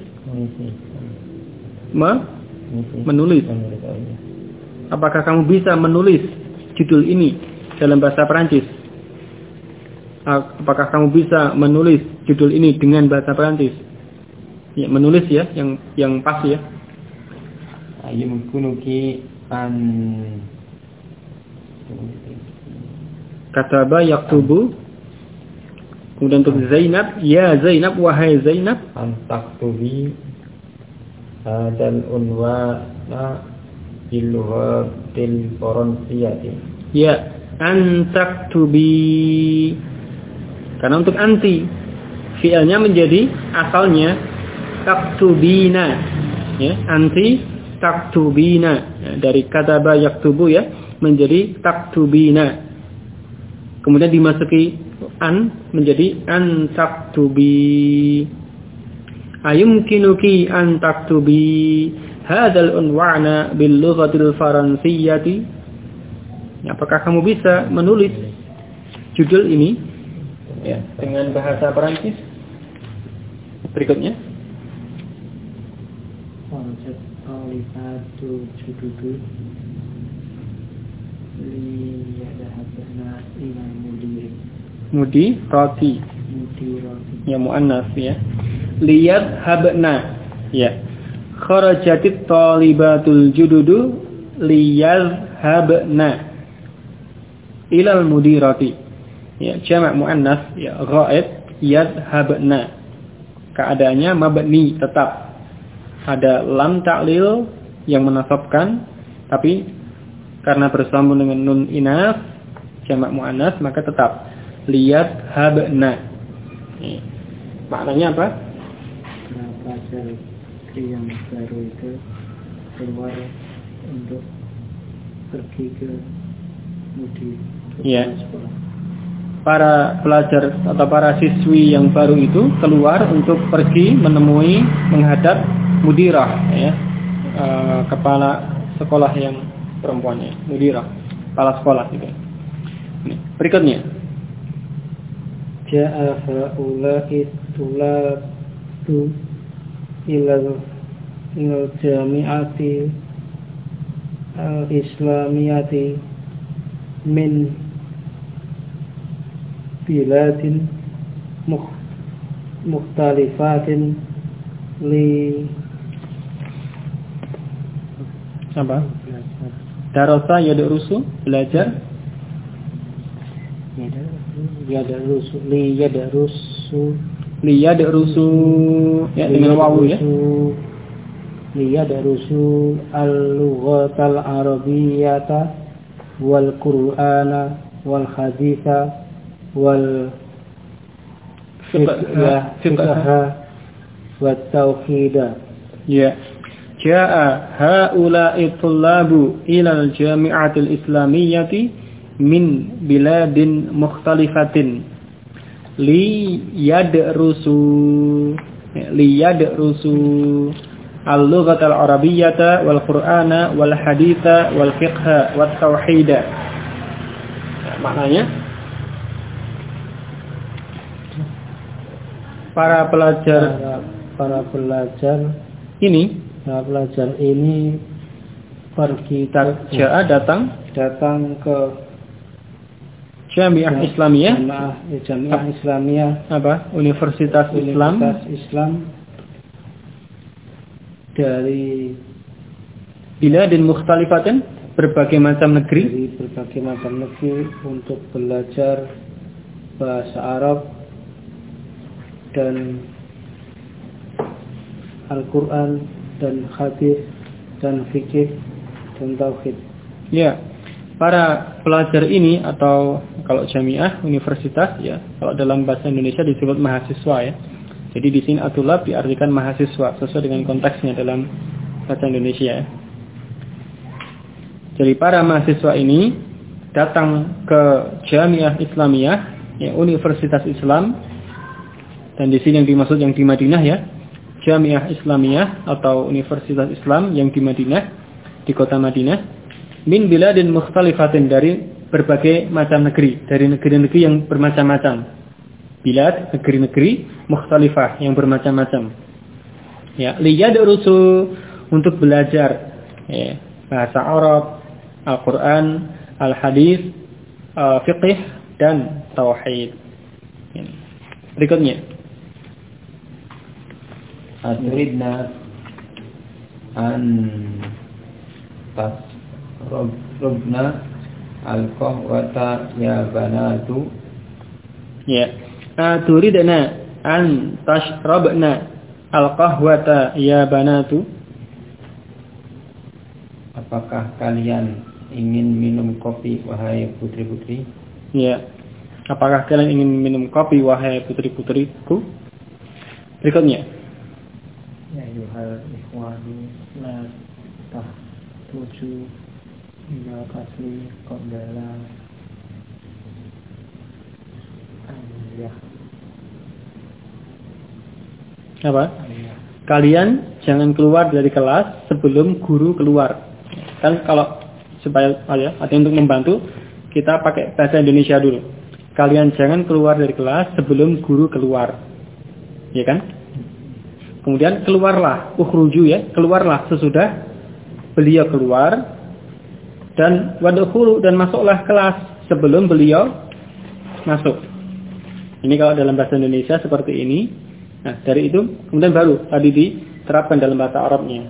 Menulis. Apakah kamu bisa menulis judul ini dalam bahasa Perancis? Apakah kamu bisa menulis judul ini dengan bahasa Perancis? Ya, menulis ya, yang pas ya. Ayumkunuki an Kataba yaktubu. Kemudian untuk Zainab, ya Zainab, wahai Zainab, an taktubi hadzal unwana bil lughatil faransiyati. Ya, an taktubi. Karena untuk anti, fi'ilnya menjadi asalnya taktubina. Ya, anti taktubina. Ya, dari kataba yaktubu ya menjadi taktubina. Kemudian dimasuki an menjadi an taktubi. ayumkinuki an taktubi hadzal unwana bil lughatil faransiyyati? Apakah kamu bisa menulis judul ini ya dengan bahasa Perancis? Berikutnya. Konsep alifatu jududu liyadhabna ila mudi roti ya muannas ya. Liyadhabna ya. Kharajatit talibatul jududu liyadhabna ilal mudirati ya, jamak muannas ya, ghaib yadhabna, keadaannya mabni tetap, ada lam ta'lil yang menasabkan, tapi karena bersambung dengan nun inas jamak muannas maka tetap liyadhabna. Maknanya apa? Pelajar yang baru itu keluar untuk pergi ke mudi. Ya. Para pelajar atau para siswi yang baru itu keluar untuk pergi menemui menghadap mudirah ya, kepala sekolah yang perempuannya, mudirah, kepala sekolah gitu. Berikutnya. Ja'a haula'i tulatu ilal jami'ati al-islamiyati min biladin mukhtalifatin li apa? Darasa yadrusu, belajar liyadrusu ya dengan wawu ya. Liyadrusu al-lughatal arabiyyata wal qur'ana wal haditha wal fiqha wat tauhid. Ya. Jaa haula'i tullabu ila al-jami'atil islamiyyati min biladin mukhtalifatin liyadrusu al-lughatal arabiyyata wal qur'ana wal haditha wal fiqha wat tauhid. Maknanya para pelajar ini pergi datang ke Jami'ah Islamiyah apa? Universitas Islam dari biladin mukhtalifatin, berbagai macam negeri untuk belajar bahasa Arab dan Al-Quran dan hadis dan fikih dan tauhid. Ya, para pelajar ini atau kalau jamiah universitas ya, kalau dalam bahasa Indonesia disebut mahasiswa ya. Jadi di sini atulab diartikan mahasiswa sesuai dengan konteksnya dalam bahasa Indonesia ya. Jadi para mahasiswa ini datang ke Jamiah Islamiyah ya, Universitas Islam, dan di sini yang dimaksud yang di Madinah ya. Jamiah Islamiyah atau Universitas Islam yang di Madinah, di kota Madinah, min biladin mukhtalifatin, dari berbagai macam negeri, dari negeri-negeri yang bermacam-macam. Bilad, negeri-negeri, mukhtalifah, yang bermacam-macam. Ya, liyadrusu, untuk belajar ya, bahasa Arab, Al-Quran, Al-Hadis, fiqh dan tauhid. Berikutnya. Aturidna an tasrobna al-qahwata ya banatu. Ya. Aturidna an tasrobna al-qahwata ya banatu. Apakah kalian ingin minum kopi wahai putri-putri? Ya. Apakah kalian ingin minum kopi wahai putri-putriku? Berikutnya. Ya yuhal ikhwani la tahtuju ila kasli qabdala ayah. Apa? Ayah Kalian jangan keluar dari kelas sebelum guru keluar. Kan kalau supaya ada untuk membantu, kita pakai bahasa Indonesia dulu. Kalian jangan keluar dari kelas sebelum guru keluar. Ya kan? Kemudian keluarlah, ukhruju ya, keluarlah sesudah beliau keluar, dan wadkhulu, dan masuklah kelas sebelum beliau masuk. Ini kalau dalam bahasa Indonesia seperti ini. Nah, dari itu kemudian baru tadi diterapkan dalam bahasa Arabnya.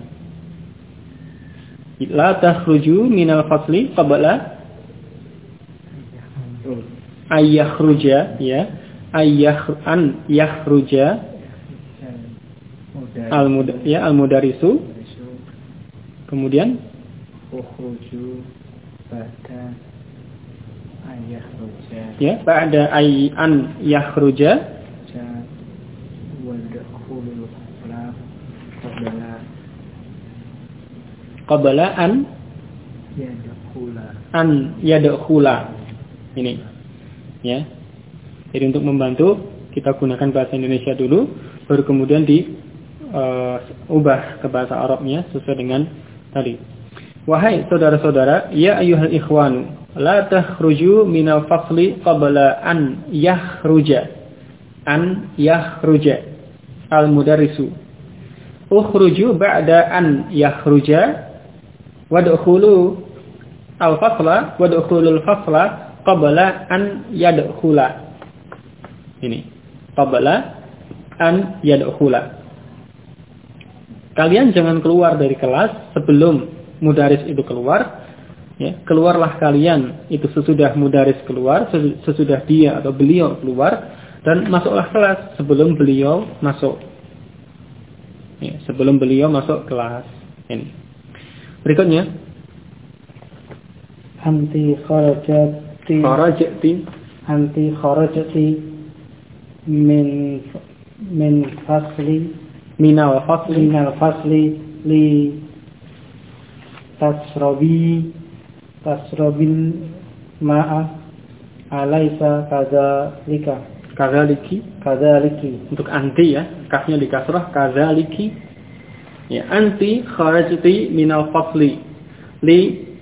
La takhruju minal fasli qabla ayyakhruja, ya, an yakhruja al-mudarisu. Kemudian ukhruju ba'da ayyakhruja, ya, ba'da an yakhruja qabla an yadkhula. Ini ya. Jadi untuk membantu kita gunakan bahasa Indonesia dulu, baru kemudian ubah ke bahasa Arabnya sesuai dengan tadi. Wahai saudara-saudara, ya ayyuhal ikhwanu, la takhruju minal fasli qabla an yakhruja al-mudarrisu. Ukhruju ba'da an yakhruja wadkhulu al-fasla wadkhulul fasla qabla an yadkhula. Ini qabla an yadkhula. Kalian jangan keluar dari kelas sebelum mudaris itu keluar. Ya, keluarlah kalian itu sesudah mudaris keluar, sesudah dia atau beliau keluar, dan masuklah kelas sebelum beliau masuk. Ya, sebelum beliau masuk kelas. Ini. Berikutnya, anti kharajati min minal fasli li tasrobil ma'a alaisa kadzaliki untuk anti ya, kafnya di kasrah, kadzaliki ya, anti kharajti minal fasli li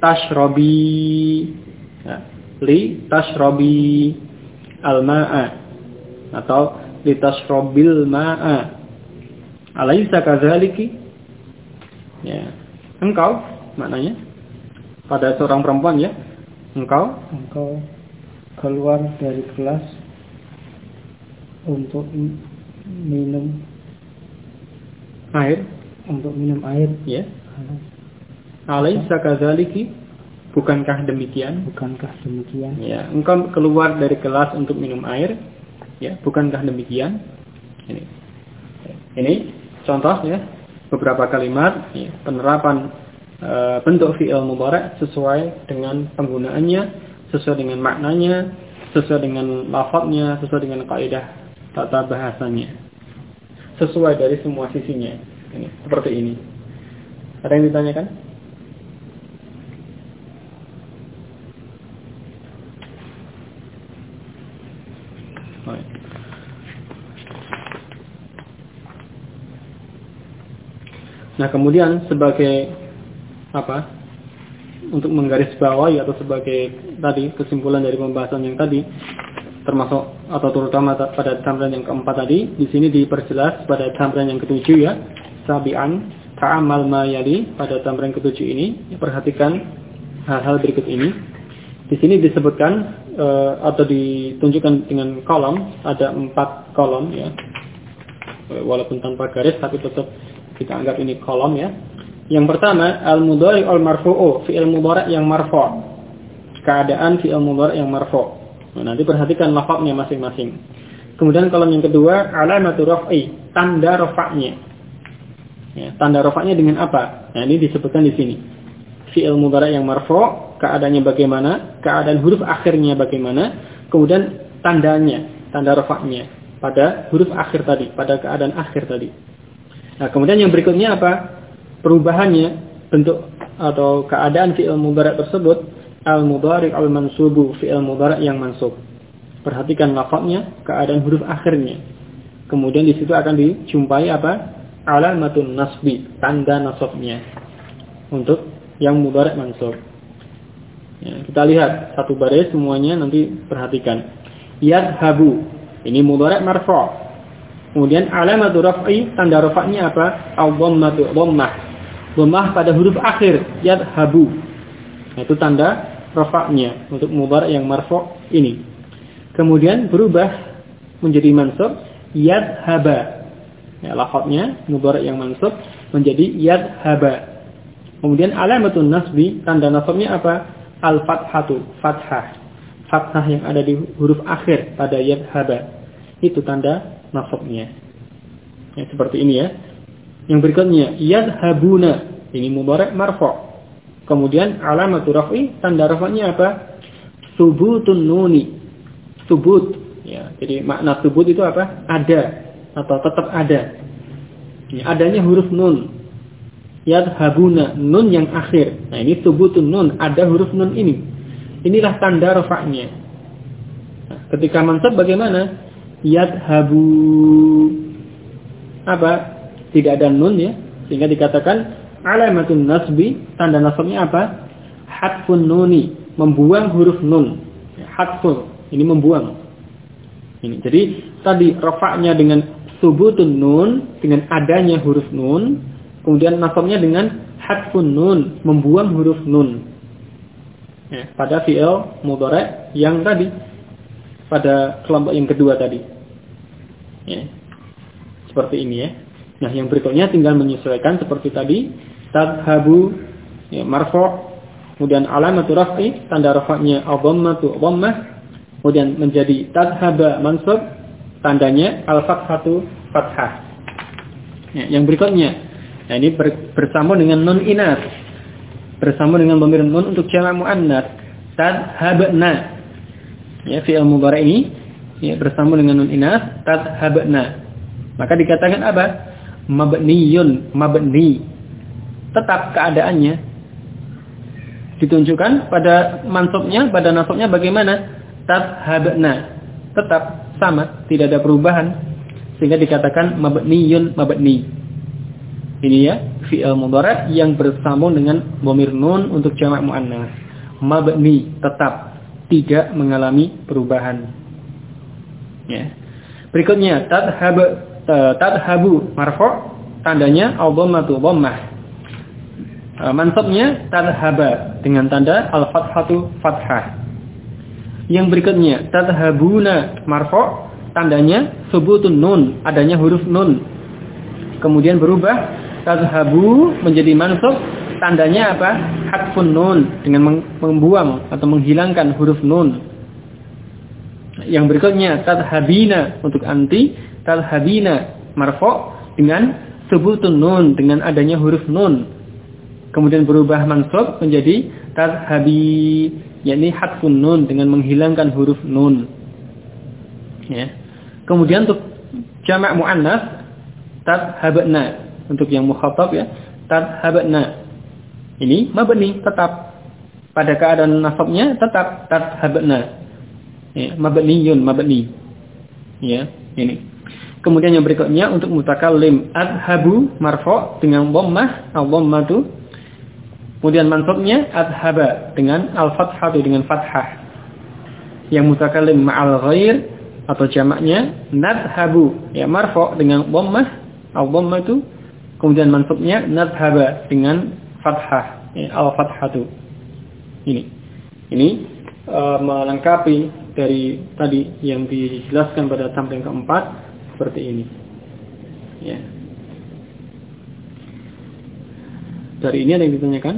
tashrobi al-ma'a atau li tashrobil ma'a alaisa kadzaliki ya, engkau maknanya pada seorang perempuan ya, engkau keluar dari kelas untuk minum air ya. Alaisa kadzaliki, bukankah demikian? Ya, engkau keluar dari kelas untuk minum air ya, bukankah demikian? Ini contoh ya, beberapa kalimat ya, penerapan bentuk fi'il mudhari' sesuai dengan penggunaannya, sesuai dengan maknanya, sesuai dengan lafadznya, sesuai dengan kaidah tata bahasanya, sesuai dari semua sisinya. Ini seperti ini. Ada yang ditanyakan? Nah, kemudian sebagai apa? Untuk menggarisbawahi atau sebagai tadi kesimpulan dari pembahasan yang tadi, termasuk atau terutama pada tamrin yang keempat tadi, di sini diperjelas pada tamrin yang ketujuh ya, sabi'an ta'amal ma yali, pada tamrin ketujuh ini perhatikan hal-hal berikut ini. Di sini disebutkan atau ditunjukkan dengan kolom, ada 4 kolom ya, walaupun tanpa garis tapi tetap kita anggap ini kolom ya. Yang pertama, al-mudhari' al-marfu'u, fi'il mudhari' yang marfu'. Keadaan fi'il mudhari' yang marfu'. Nah, nanti perhatikan lafadznya masing-masing. Kemudian kolom yang kedua, alamatu raf'i, tanda rafa'nya. Ya, tanda rafa'nya dengan apa? Nah, ini disebutkan di sini. Fi'il mudhari' yang marfu', keadaannya bagaimana? Keadaan huruf akhirnya bagaimana? Kemudian tandanya, tanda rafa'nya pada huruf akhir tadi, pada keadaan akhir tadi. Nah, kemudian yang berikutnya apa? Perubahannya, bentuk atau keadaan fi'il mudhari' tersebut, al-mudhari' al-mansubu, fi'il mudhari' yang mansub. Perhatikan lafadznya, keadaan huruf akhirnya. Kemudian di situ akan dijumpai apa? alamatun nasbi, tanda nasabnya untuk yang mudhari' mansub. Ya, kita lihat satu baris semuanya, nanti perhatikan. Yadhabu, ini mudhari' marfu'. Kemudian alamatu raf'i, tanda rafa'nya apa? Al-dhammatu, dhammah. Dhammah pada huruf akhir, yadhabu. Nah, itu tanda rafa'nya untuk mudhari' yang marfu' ini. Kemudian berubah menjadi mansub, yadhaba. Ya, lafadznya mudhari' yang mansub menjadi yadhaba. Kemudian alamatun nasbi, tanda nasabnya apa? Al-fathatu, fathah. Fathah yang ada di huruf akhir pada yadhaba. Itu tanda nasabnya. Ya, seperti ini ya. Yang berikutnya, yadhabuna. Ini mudhari' marfu'. Kemudian alamatu raf'i, tanda rafa'nya apa? Subutun nuni. Subut. Ya, jadi makna subut itu apa? Ada atau tetap ada. Ya, adanya huruf nun. Yadhabuna, nun yang akhir. Nah, ini subutun nun, ada huruf nun ini. Inilah tanda rafa'nya. Nah, ketika mansab bagaimana? Yadhabu apa? Tidak ada nun ya, sehingga dikatakan alamatun nasbi, tanda nasabnya apa? Hadfun nuni, membuang huruf nun. Hadfun, ini membuang. Ini. Jadi tadi rafa'nya dengan subutun nun, dengan adanya huruf nun. Kemudian nasabnya dengan hadfun nun, membuang huruf nun. Ya, pada fi'il mudhari' yang tadi, pada kelompok yang kedua tadi. Ya, seperti ini ya. Nah, yang berikutnya tinggal menyesuaikan seperti tadi. Tadhabu, ya, marfu'. Kemudian alamatu raf'i, tanda rafa'nya al-dhammatu, dhammah. Kemudian menjadi tadhaba mansub, tandanya al-fathatu, fathah. Ya, yang berikutnya. Nah, ini bersambung dengan nun inas. Bersambung dengan dhamir nun untuk jamak muannats. Tadhabna. Ya, fi'il mudhari' ini ya, bersambung dengan nun inas, tadhabna. Maka dikatakan apa? Mabniyun, mabni. Tetap keadaannya. Ditunjukkan pada mansubnya, pada nasabnya bagaimana? Tadhabna. Tetap sama, tidak ada perubahan. Sehingga dikatakan mabniyun, mabni. Ini ya, fi'il mudhari' yang bersambung dengan dhamir nun untuk jamak muannats. Mabni, tetap, tidak mengalami perubahan. Ya. Berikutnya tadhabu marfu', tandanya al-dhammatu, dhammah. Mansubnya tadhaba dengan tanda al-fathatu, fathah. Yang berikutnya tadhabuna marfu', tandanya subutun nun, adanya huruf nun. Kemudian berubah tadhabu menjadi mansub, tandanya apa? Hadfun nun, dengan membuang atau menghilangkan huruf nun. Yang berikutnya tadhabina untuk anti, tadhabina marfu' dengan subutun nun, dengan adanya huruf nun. Kemudian berubah mansub menjadi tadhabi, yakni hadfun nun, dengan menghilangkan huruf nun. Ya. Kemudian untuk jamak muannats tadhabna, untuk yang mukhatab ya, tadhabna. Ini mabni, tetap. Pada keadaan nasabnya tetap tadhabna. Ya, mabniyun, mabni. Ya, ini. Kemudian yang berikutnya untuk mutakallim, adhabu marfu' dengan dhammah, al-dhammatu. Kemudian mansubnya adhaba dengan al-fathatu, dengan fathah. Yang mutakallim ma'al ghair atau jamaknya nadhabu, ya, marfu' dengan dhammah, al-dhammatu. Kemudian mansubnya nadhaba dengan fathah, ya, al-fathatu. Ini melengkapi dari tadi yang dijelaskan pada tampil keempat seperti ini. Ya. Dari ini ada yang ditanyakan?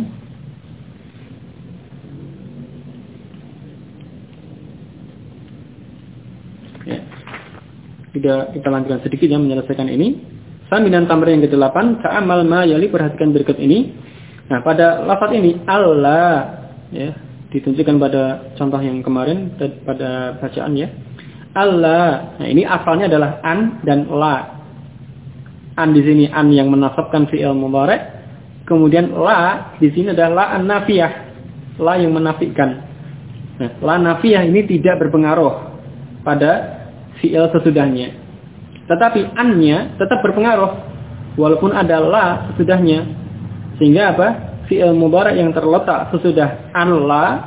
Ya. Kita lanjutkan sedikit ya menyelesaikan ini. Saminan tamrin yang ke-8, ta'amal ma yali, perhatikan berikut ini. Nah, pada lafaz ini Allah ya, ditunjukkan pada contoh yang kemarin pada bacaan ya. Allah. Nah, ini asalnya adalah an dan la. An di sini an yang menasabkan fi'il mudhari'. Kemudian la di sini adalah la an-nafiyah, la yang menafikan. Nah, la nafiyah ini tidak berpengaruh pada fi'il sesudahnya. Tetapi an-nya tetap berpengaruh. walaupun ada la sesudahnya. Sehingga apa? Fi'il mudhari' yang terletak sesudah an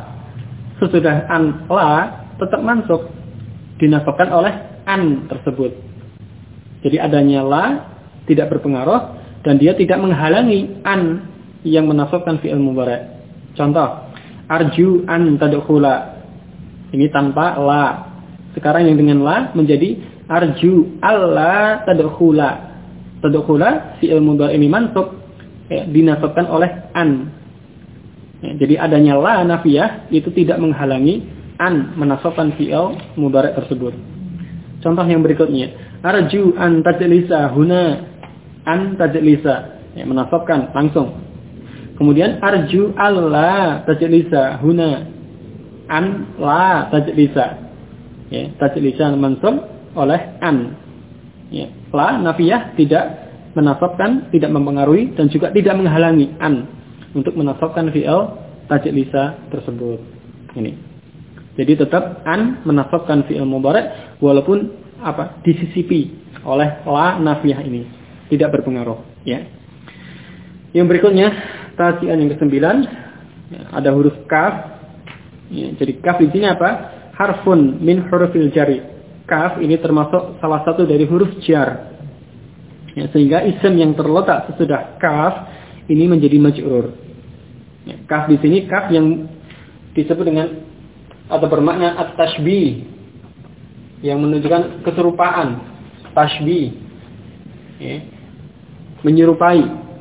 la tetap mansub, dinasabkan oleh an tersebut. Jadi adanya la tidak berpengaruh dan dia tidak menghalangi an yang menasabkan fi'il mudhari'. Contoh, arju an tadkhula. Ini tanpa la. Sekarang yang dengan la menjadi arju alla tadkhula. Tadkhula fi'il mudhari' ini mansub, dinasabkan oleh an. Jadi adanya la nafiyah itu tidak menghalangi an menasabkan fi'il mudhari' tersebut. Contoh yang berikutnya, arju an tajlisa huna, an tajlisa, menasabkan langsung. Kemudian arju alla tajlisa huna, an la tajlisa, tajlisa mansub oleh an. La nafiyah tidak menasabkan, tidak mempengaruhi dan juga tidak menghalangi an untuk menasabkan fi'il tajlisa tersebut. Ini. Jadi tetap an menasabkan fi'il mudhari' walaupun disisipi oleh la nafiyah ini, tidak berpengaruh, ya. Yang berikutnya, tasian yang ke-9, ada huruf kaf. Ya, jadi kaf di sini apa? Harfun min hurufil jari. Kaf ini termasuk salah satu dari huruf jar. Ya, sehingga isim yang terletak sesudah kaf ini menjadi majrur. Ya, kaf di sini kaf yang disebut dengan atau bermakna at-tashbih, yang menunjukkan keserupaan, tashbih, ya, menyerupai.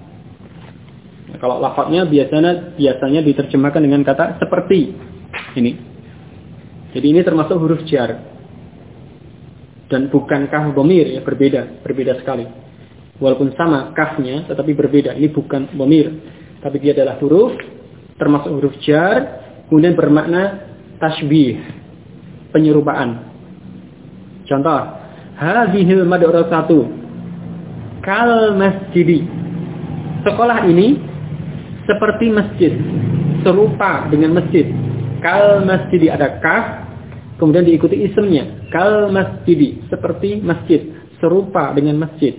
Ya, kalau lafadznya biasanya diterjemahkan dengan kata seperti ini. Jadi ini termasuk huruf jar dan bukan kaf dhamir, ya, berbeda sekali. Walaupun sama kafnya, tetapi berbeda. Ini bukan dhamir, tapi dia adalah huruf, termasuk huruf jar, kemudian bermakna tashbih, penyerupaan. Contoh, hadhil madrasatu kal masjidi. Sekolah ini seperti masjid, serupa dengan masjid. Kal masjidi, ada kaf, kemudian diikuti isimnya. Kal masjidi, seperti masjid, serupa dengan masjid.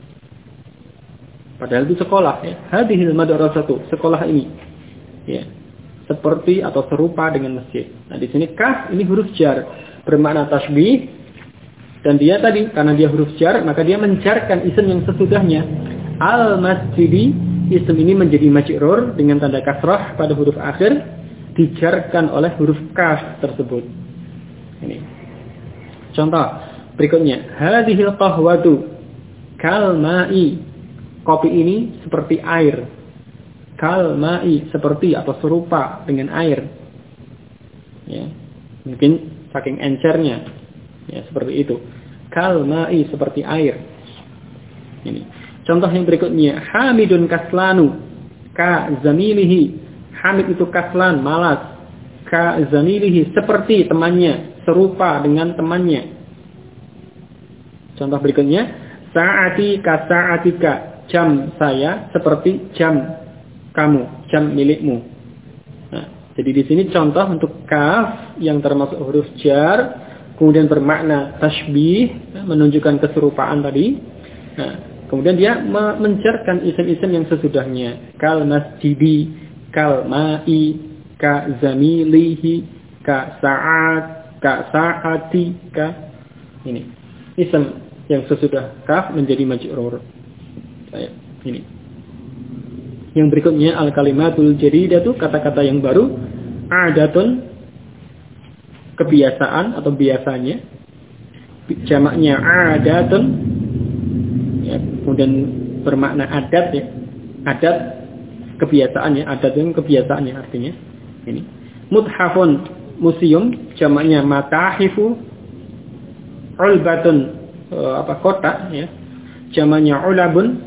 Padahal itu sekolah, ya. Hadhil madrasatu, sekolah ini, ya, seperti atau serupa dengan masjid. Nah, di sini kaf ini huruf jar, bermakna tasbih, dan dia tadi karena dia huruf jar, maka dia menjarkan isim yang sesudahnya. Al masjidi, isim ini menjadi majrur dengan tanda kasrah pada huruf akhir, dijarkan oleh huruf kaf tersebut. Ini. Contoh berikutnya, hadhil qahwatu kal ma'i. Kopi ini seperti air. Kal ma'i, seperti atau serupa dengan air. Ya. Mungkin saking encernya, ya, seperti itu. Kal ma'i, seperti air. Ini. Contoh yang berikutnya, hamidun kaslanu ka zamilihi. Hamid itu kaslan, malas. Ka zamilihi, seperti temannya, serupa dengan temannya. Contoh berikutnya, sa'ati ka sa'atika. Jam saya seperti jam kamu, jam milikmu. Nah, jadi di sini contoh untuk kaf yang termasuk huruf jar, kemudian bermakna tashbih, menunjukkan keserupaan tadi. Nah, kemudian dia menjarkan isim-isim yang sesudahnya. Kal masjidi, kal ma'i, ka zamilihi, ka sa'at, ka sa'ati, ka. Ini isim yang sesudah kaf menjadi majrur. Ini. Yang berikutnya al-kalimatul jadidatu, kata-kata yang baru. Adatun, kebiasaan atau biasanya. Jamaknya adatun, ya, kemudian bermakna adat, ya. Adat kebiasaannya, adat yang kebiasaannya artinya. Ini. Muthafun, museum, jamaknya matahifu. Ulbatun, kotak, ya. Jamaknya ulabun.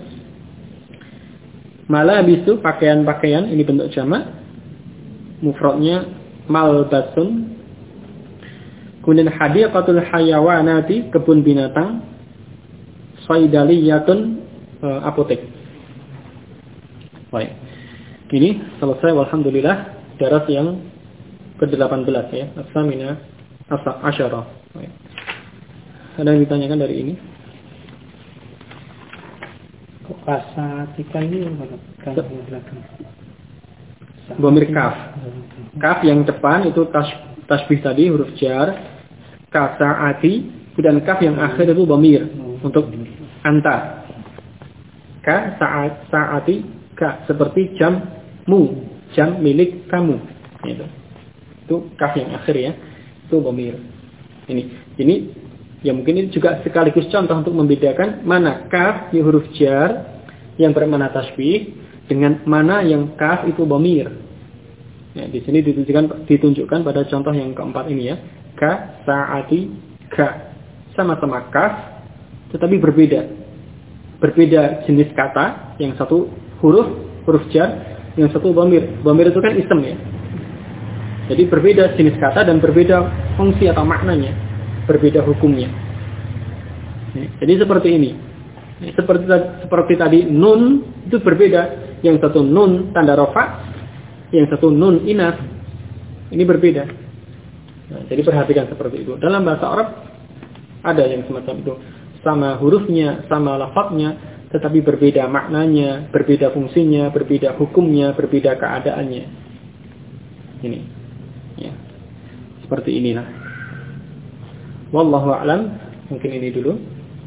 Malabisu, pakaian-pakaian, ini bentuk jamak. Mufradnya malbasun. Kemudian hadiqatul hayawanati, kebun binatang. Saidaliyatun, apotek. Baik. Ini selesai, walhamdulillah, daras yang ke-18, ya. As-samina asyara. Ada yang ditanyakan dari ini? Kok kasatikan ini kan belakang. Dhamir kaf. Kaf yang depan itu tasbih tadi huruf jar, kasaati, dan kaf yang akhir itu dhamir untuk anta. Ka saati ka seperti jammu, jam milik kamu. Itu kaf yang akhir ya. Itu dhamir. Ini ya mungkin ini juga sekaligus contoh untuk membedakan mana kaf di huruf jar yang bermakna tasbih dengan mana yang kaf itu dhamir. Ya, di sini ditunjukkan pada contoh yang keempat ini ya. Ka saati ka. Sama-sama kaf tetapi berbeda. Berbeda jenis kata, yang satu huruf jar, yang satu dhamir. Dhamir itu kan ism ya. Jadi berbeda jenis kata dan berbeda fungsi atau maknanya, berbeda hukumnya. Jadi seperti ini. Seperti tadi nun itu berbeda. Yang satu nun tanda rafa, yang satu nun inas. Ini berbeda. Nah, jadi perhatikan seperti itu. Dalam bahasa Arab ada yang semacam itu. Sama hurufnya, sama lafadznya, tetapi berbeda maknanya, berbeda fungsinya, berbeda hukumnya, berbeda keadaannya. Ini. Ya. Seperti inilah. Wallahu a'lam. Mungkin ini dulu.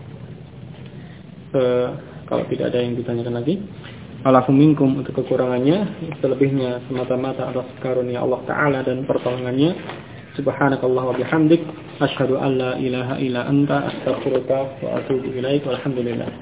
Kalau tidak ada yang ditanyakan lagi. Alafu minkum untuk kekurangannya, selebihnya semata-mata atas karunia Allah Ta'ala dan pertolongannya. Subhanakallah wa bihamdik, asyhadu an la ilaha illa anta, astaghfiruka wa atubu ilaik, walhamdulillah.